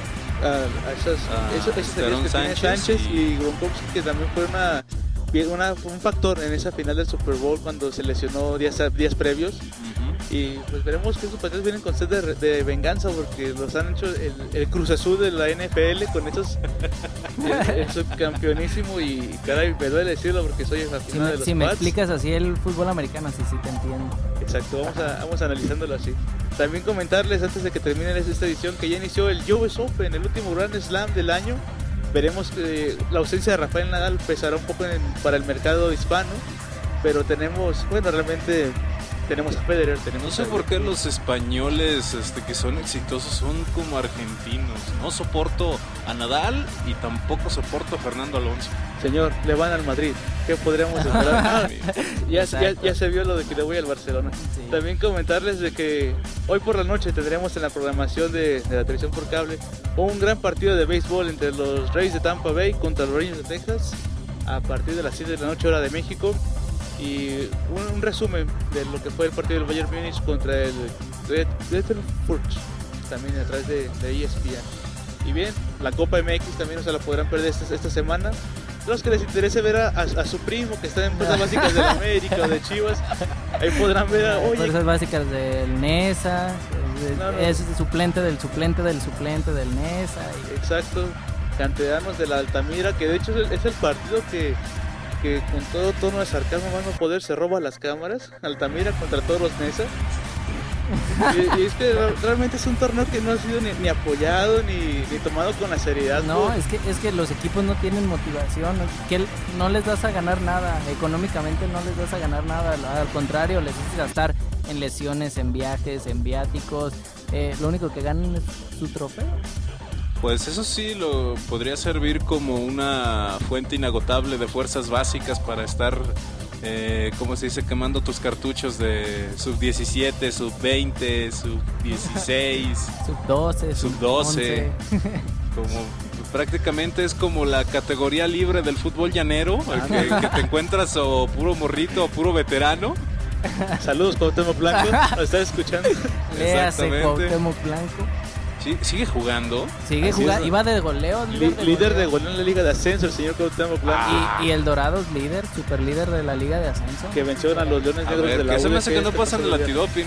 a Aaron Sánchez y Gronkowski, que también fue un factor en esa final del Super Bowl cuando se lesionó días previos. Y pues veremos que esos partidos vienen con sed de venganza, porque los han hecho el Cruz Azul de la NFL con esos el subcampeonísimo, y caray, me duele decirlo porque soy aficionado de los Si Pats. me explicas así el fútbol americano, sí te entiendo. Exacto, vamos analizándolo así. También comentarles antes de que termine esta edición que ya inició el US Open, el último Grand Slam del año. Veremos que la ausencia de Rafael Nadal pesará un poco para el mercado hispano, pero realmente tenemos a Federer, no sé por qué los españoles que son exitosos son como argentinos. No soporto a Nadal y tampoco soporto a Fernando Alonso. Señor, le van al Madrid, ¿qué podríamos esperar? Ya se vio lo de que le voy al Barcelona. Sí. También comentarles de que hoy por la noche tendremos en la programación de la televisión por cable un gran partido de béisbol entre los Rays de Tampa Bay contra los Rangers de Texas a partir de las 7 de la noche, hora de México. Y un resumen de lo que fue el partido del Bayern Múnich contra el Furt, también a través de ESPN. Y bien, la Copa MX también no se la podrán perder esta semana. los que les interese ver a su primo que está en Fuerzas Básicas de la América o de Chivas, ahí podrán ver a Fuerzas Básicas del NESA, es suplente del suplente del suplente del NESA. Exacto, canteranos de la Altamira, que de hecho es el partido que con todo tono de sarcasmo más no poder se roba las cámaras. Altamira contra todos los NESA. Y es que realmente es un torneo que no ha sido ni apoyado ni tomado con la seriedad. No, es que los equipos no tienen motivación, que no les das a ganar nada, económicamente no les das a ganar nada, al contrario, les haces gastar en lesiones, en viajes, en viáticos, lo único que ganan es su trofeo. Pues eso sí lo podría servir como una fuente inagotable de fuerzas básicas para estar, ¿cómo se dice? Quemando tus cartuchos de sub-17, sub-20, sub-16, sub-12, sub-12. Como prácticamente es como la categoría libre del fútbol llanero, que te encuentras o puro morrito o puro veterano. Saludos, Cuauhtémoc Blanco, ¿lo estás escuchando? Léase, Cuauhtémoc Blanco. Sí, ¿sigue jugando? Sigue jugando, iba de goleo. Líder de goleo en la Liga de Ascenso, el señor Cuauhtémoc Blanco. Y el Dorado es líder, super líder de la Liga de Ascenso. Que vencieron a los Leones Negros de la que se me hace que no pasan el antidoping,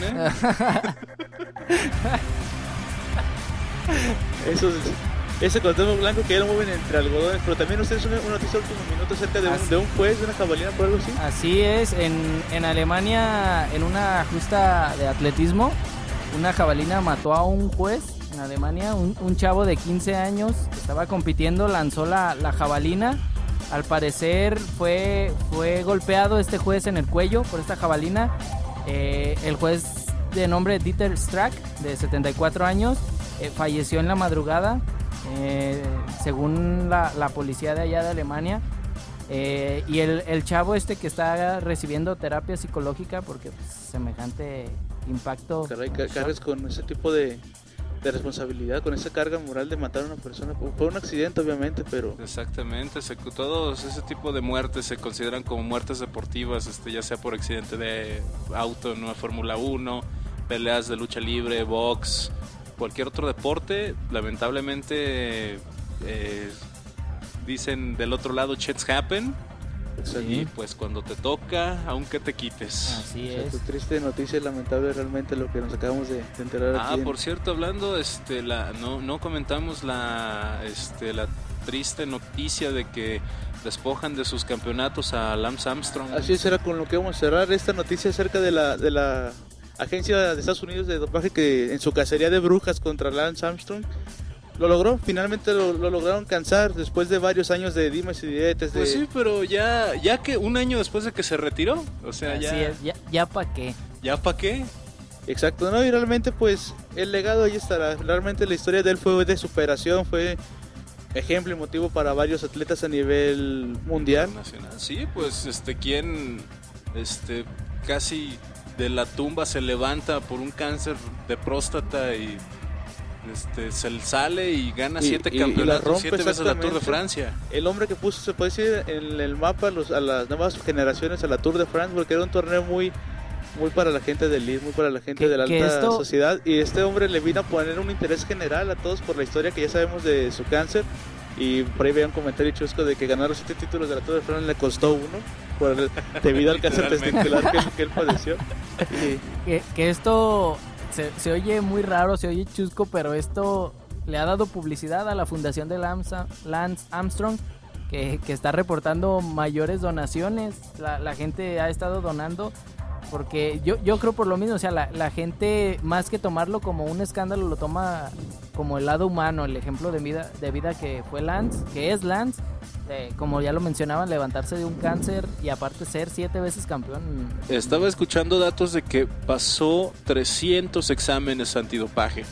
Ese Cuauhtémoc Blanco que ya lo mueven entre algodones. Pero también ustedes una noticia último minuto acerca de un juez, de una jabalina, por algo así. Así es, en Alemania, en una justa de atletismo, una jabalina mató a un juez. En Alemania, un chavo de 15 años que estaba compitiendo lanzó la jabalina. Al parecer fue golpeado este juez en el cuello por esta jabalina. El juez de nombre Dieter Strack, de 74 años, falleció en la madrugada, según la policía de allá de Alemania. Y el chavo que está recibiendo terapia psicológica porque pues, semejante impacto. Caray, cargas con ese tipo de responsabilidad, con esa carga moral de matar a una persona. Fue un accidente, obviamente, pero... Exactamente, todos ese tipo de muertes se consideran como muertes deportivas, ya sea por accidente de auto en una Fórmula 1, peleas de lucha libre, box, cualquier otro deporte. Lamentablemente dicen del otro lado, shits happen. Y pues cuando te toca, aunque te quites. Así es. Triste noticia, lamentable realmente lo que nos acabamos de enterar aquí. Por cierto, hablando, no comentamos la triste noticia de que despojan de sus campeonatos a Lance Armstrong. Así es, era con lo que vamos a cerrar esta noticia acerca de la agencia de Estados Unidos de dopaje que en su cacería de brujas contra Lance Armstrong lo logró, finalmente lo lograron cansar después de varios años de dimes y diretes. Pues sí, pero ya que un año después de que se retiró, o sea, ya pa' qué. ¿Ya pa' qué? Exacto, ¿no? Y realmente pues el legado ahí estará. Realmente la historia de él fue de superación, fue ejemplo y motivo para varios atletas a nivel mundial. Nacional. Sí, pues quien casi de la tumba se levanta por un cáncer de próstata y se sale y gana 7 campeonatos, 7 veces la Tour de Francia. El hombre que puso, se puede decir, en el mapa a las nuevas generaciones a la Tour de France, porque era un torneo muy para la gente de elite, muy para la gente de la alta sociedad, y este hombre le vino a poner un interés general a todos por la historia que ya sabemos de su cáncer. Y por ahí veía un comentario chusco de que ganar los 7 títulos de la Tour de France le costó uno debido al cáncer testicular que él padeció. Que esto se oye muy raro, se oye chusco, pero esto le ha dado publicidad a la fundación de Lance Armstrong, que está reportando mayores donaciones. La gente ha estado donando, porque yo creo por lo mismo, o sea, la gente más que tomarlo como un escándalo lo toma como el lado humano, el ejemplo de vida que fue Lance, que es Lance, como ya lo mencionaban, levantarse de un cáncer y aparte ser 7 veces campeón. Estaba escuchando datos de que pasó 300 exámenes antidopaje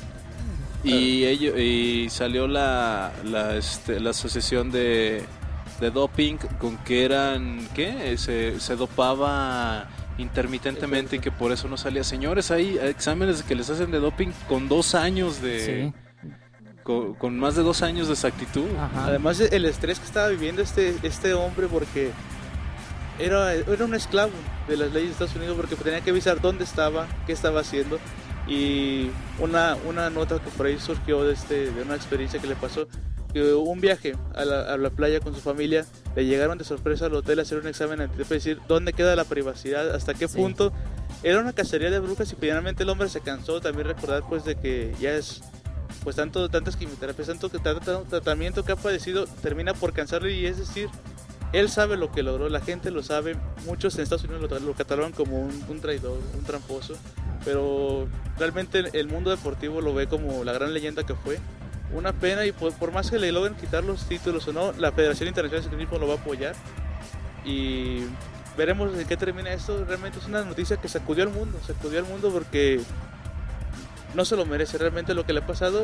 y salió la asociación de doping con que eran se dopaba intermitentemente y que por eso no salía. Señores, hay exámenes que les hacen de doping con 2 años de... Sí. Con más de 2 años de exactitud. Ajá. Además el estrés que estaba viviendo este hombre, porque era un esclavo de las leyes de Estados Unidos, porque tenía que avisar dónde estaba, qué estaba haciendo. Y una nota que por ahí surgió de una experiencia que le pasó, que un viaje a la playa con su familia, le llegaron de sorpresa al hotel a hacer un examen antes de decir dónde queda la privacidad, hasta qué punto era una cacería de brujas, y finalmente el hombre se cansó. También recordar pues de que ya es pues tantas quimioterapias, tanto tratamiento que ha padecido, termina por cansarle, y es decir, él sabe lo que logró, la gente lo sabe, muchos en Estados Unidos lo catalogan como un traidor, un tramposo, pero realmente el mundo deportivo lo ve como la gran leyenda que fue. Una pena, y por más que le logren quitar los títulos o no, la Federación Internacional de Ciclismo lo va a apoyar, y veremos en qué termina esto. Realmente es una noticia que sacudió al mundo porque no se lo merece realmente lo que le ha pasado.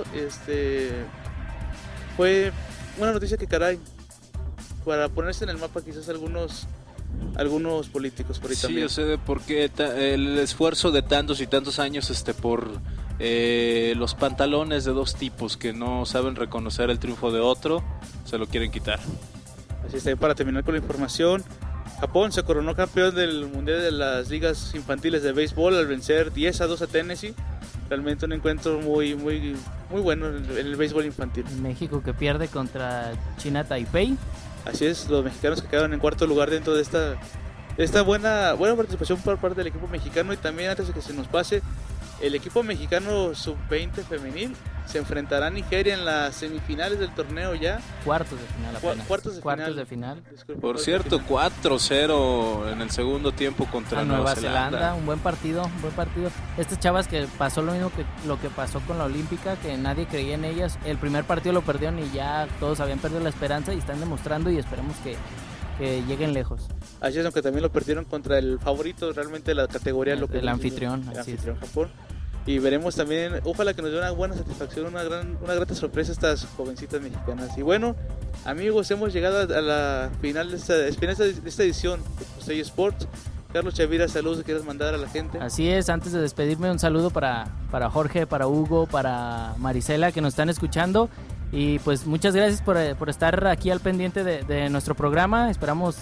Fue una noticia que, caray, para ponerse en el mapa quizás algunos políticos por ahí también. Sí, yo sé, porque el esfuerzo de tantos y tantos años por los pantalones de dos tipos que no saben reconocer el triunfo de otro, se lo quieren quitar. Así está. Para terminar con la información, Japón se coronó campeón del Mundial de las Ligas Infantiles de Béisbol al vencer 10-2 a Tennessee. Realmente un encuentro muy bueno en el béisbol infantil. México que pierde contra China Taipei. Así es, los mexicanos que quedaron en cuarto lugar dentro de esta buena participación por parte del equipo mexicano. Y también, antes de que se nos pase, el equipo mexicano sub-20 femenil se enfrentará a Nigeria en las semifinales del torneo ya. Cuartos de final apenas. Cuartos de final. Disculpe, por cierto, 4-0 en el segundo tiempo contra Nueva Zelanda. Un buen partido. Estas chavas que pasó lo mismo que lo que pasó con la Olímpica, que nadie creía en ellas. El primer partido lo perdieron y ya todos habían perdido la esperanza, y están demostrando, y esperemos que lleguen lejos. Así es, aunque también lo perdieron contra el favorito realmente de la categoría, el anfitrión. El anfitrión, Japón. Y veremos también, ojalá que nos dé una buena satisfacción, una grata sorpresa estas jovencitas mexicanas. Y bueno, amigos, hemos llegado a la final de esta edición de Pusey Sports. Carlos Chavira, saludos que quieras mandar a la gente. Así es, antes de despedirme, un saludo para Jorge, para Hugo, para Marisela, que nos están escuchando. Y pues muchas gracias por estar aquí al pendiente de nuestro programa. Esperamos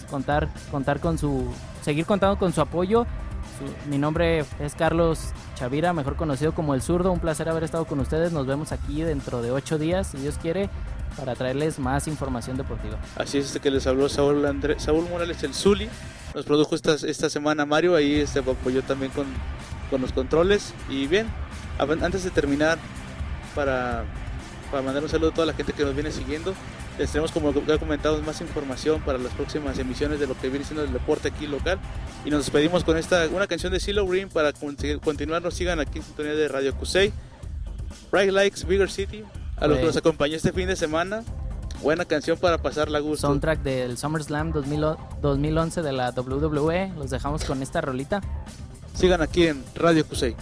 seguir contando con su apoyo. Mi nombre es Carlos Chavira, mejor conocido como El Zurdo. Un placer haber estado con ustedes. Nos vemos aquí dentro de 8 días, si Dios quiere, para traerles más información deportiva. Así es, que les habló Saúl Morales, el Zuli. Nos produjo esta semana Mario, ahí apoyó también con los controles. Y bien, antes de terminar, para mandar un saludo a toda la gente que nos viene siguiendo, les tenemos, como ya comentado, más información para las próximas emisiones de lo que viene siendo el deporte aquí local. Y nos despedimos con una canción de CeeLo Green para continuar. Nos sigan aquí en sintonía de Radio Cusey. Bright Lights, Bigger City, a los que nos acompañó este fin de semana. Buena canción para pasarla a gusto. Soundtrack del SummerSlam 2011 de la WWE. Los dejamos con esta rolita. Sigan aquí en Radio Cusey.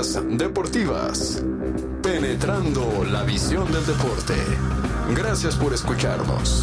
Voz Deportivas. Penetrando la visión del deporte. Gracias por escucharnos.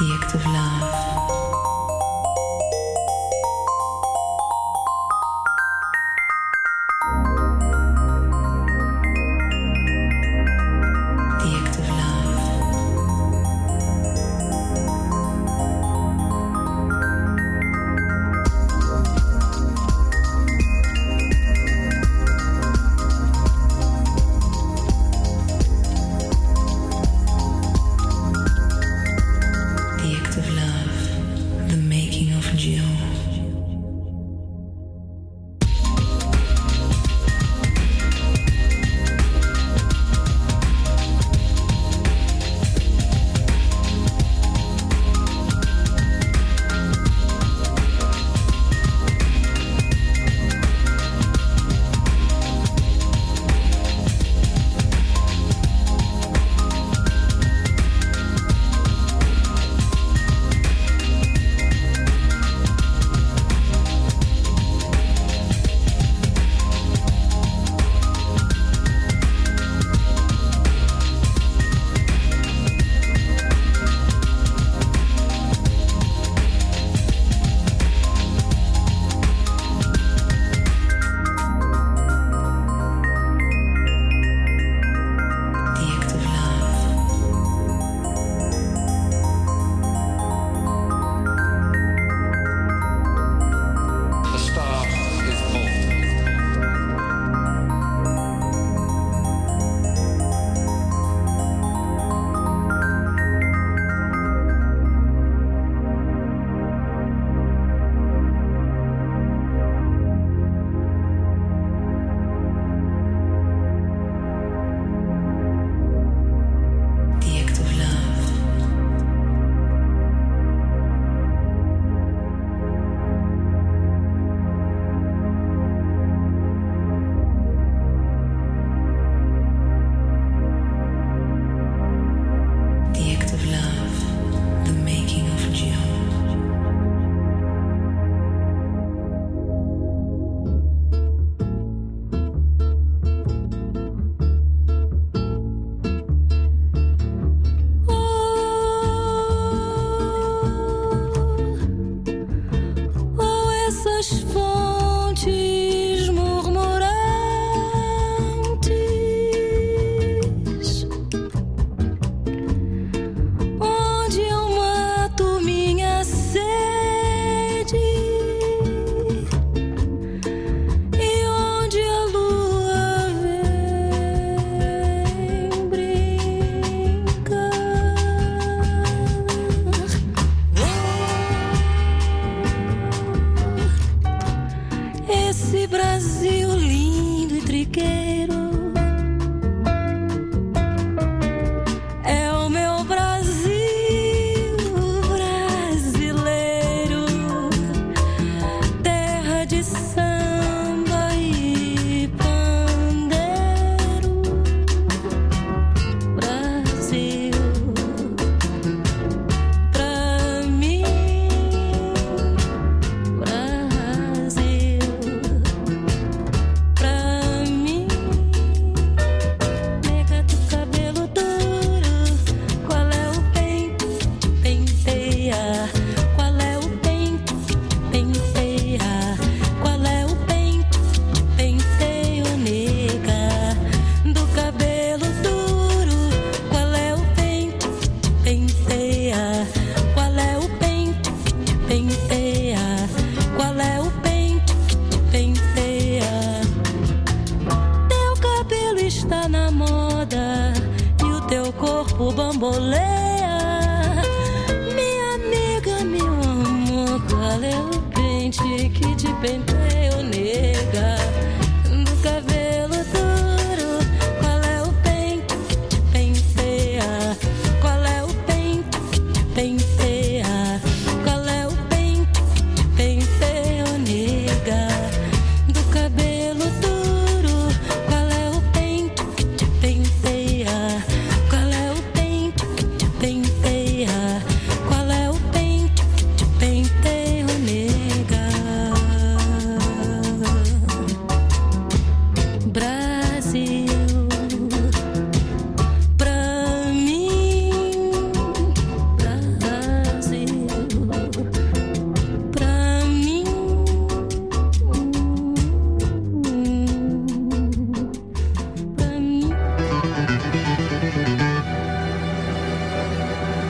The act of love.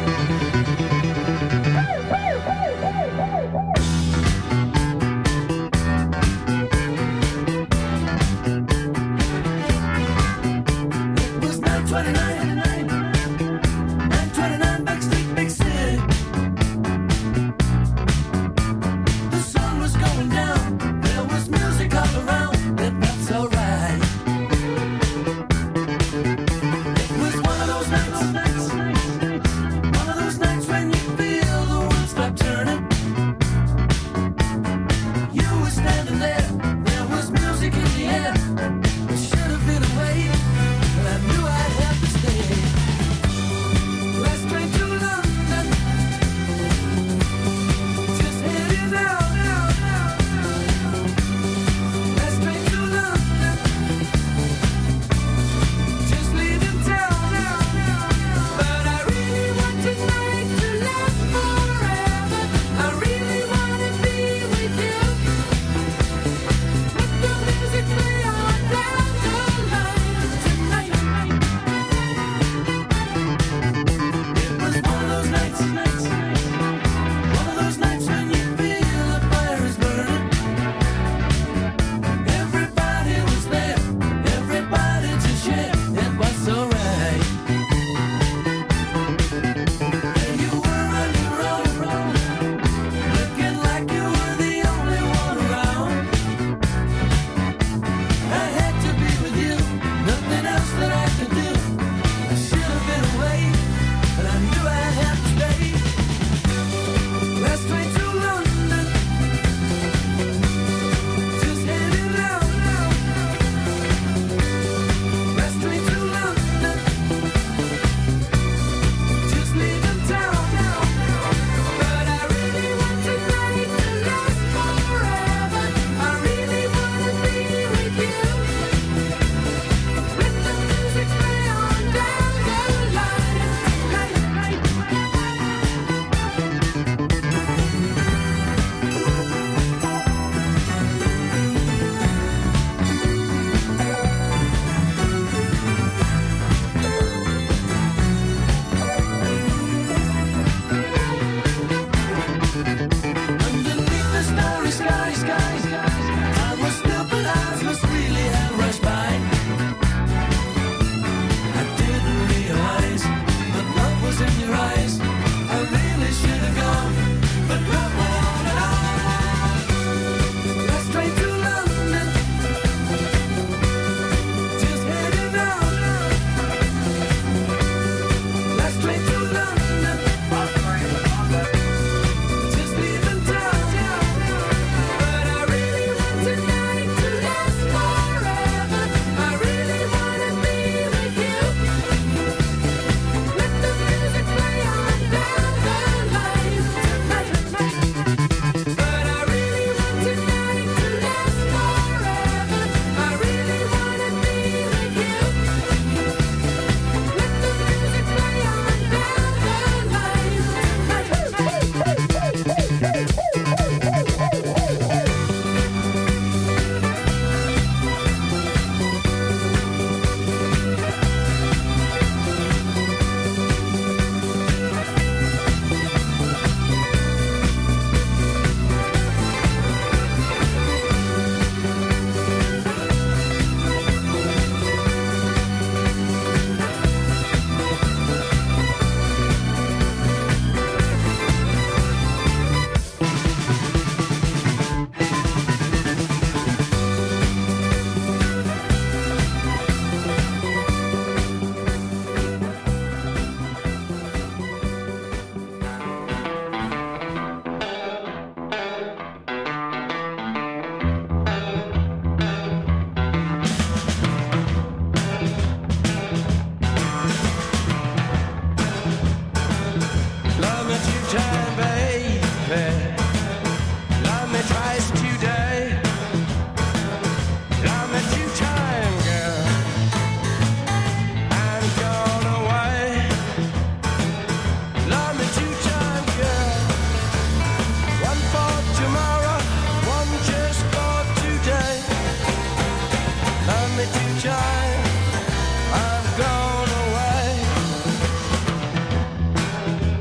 time I've gone away.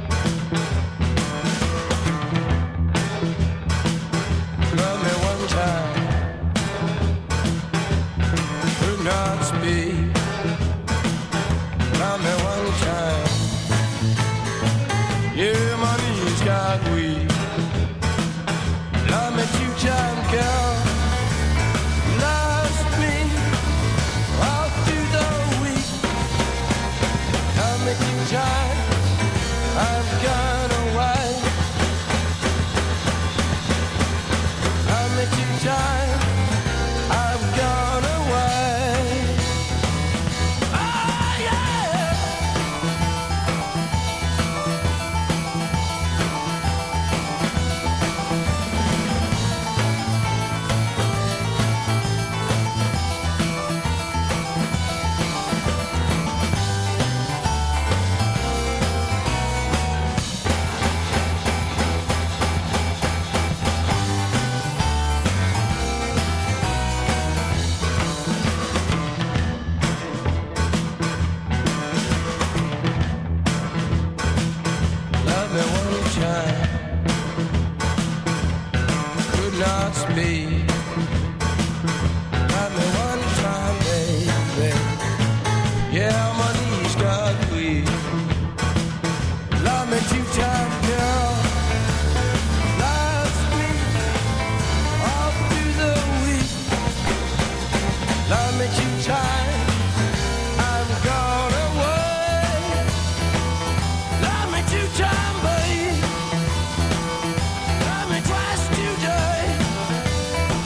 Yeah, my knees got weak. I met you, time, girl. Lost me all through the week. I met you, time. I've gone away. I met you, time. I've gone away. Oh, yeah. Love me one time. Could not speak. Love me one time, baby. Yeah, my knees got weak. Love me two times, girl. Lost me all through the week. Love me two times. I've gone away. Love me two times, babe. Love me twice today.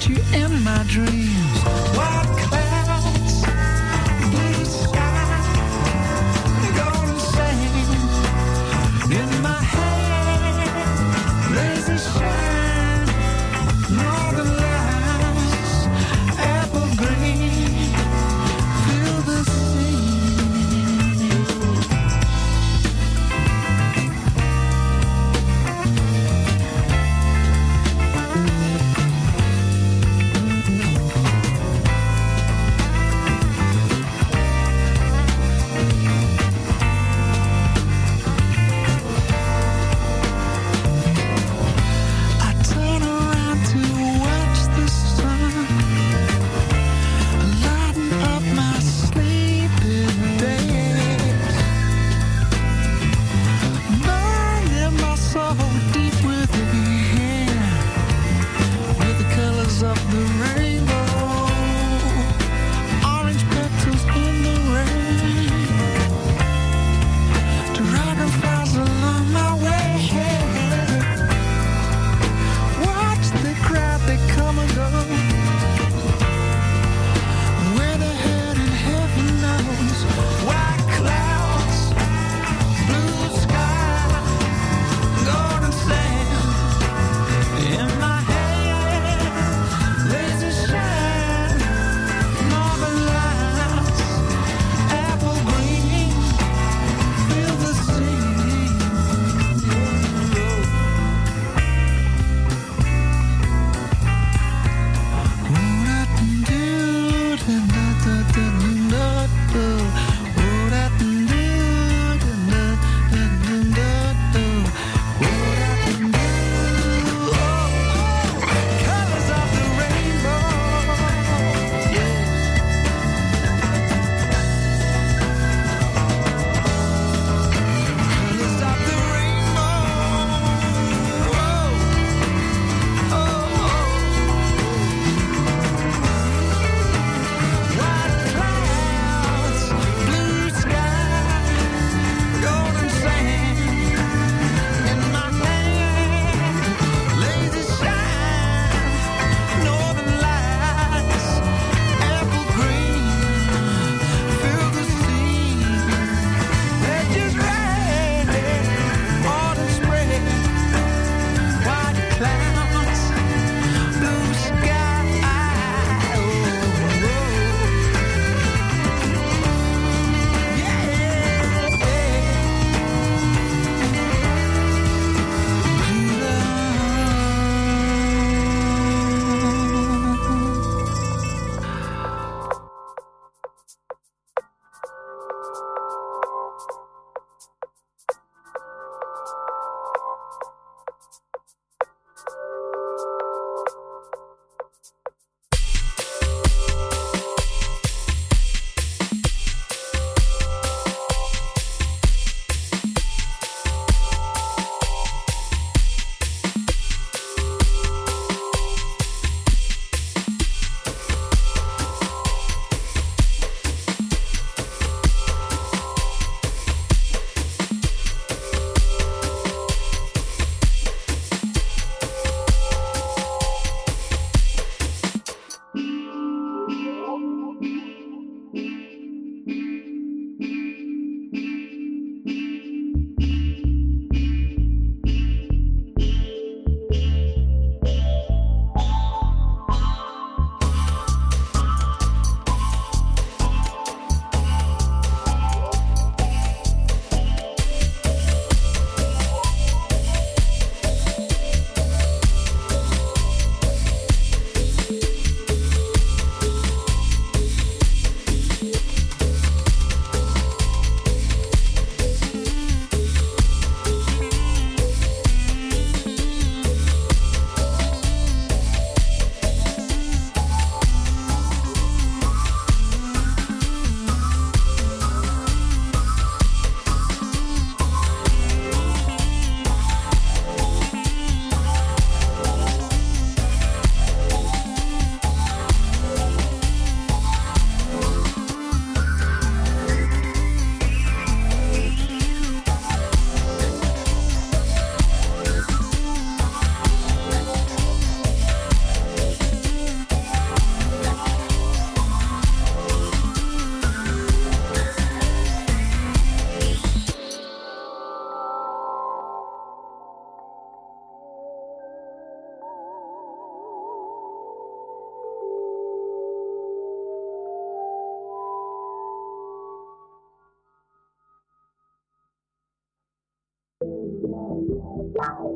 meet you in my dreams. White clouds, blue sky, golden sand in my hand, lazy shine, northern lights, apple green, feel the sea.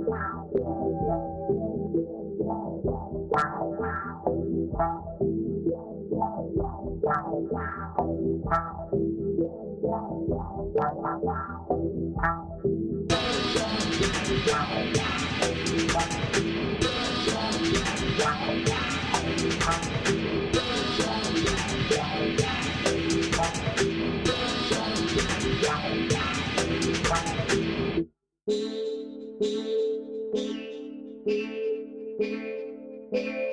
Thank you.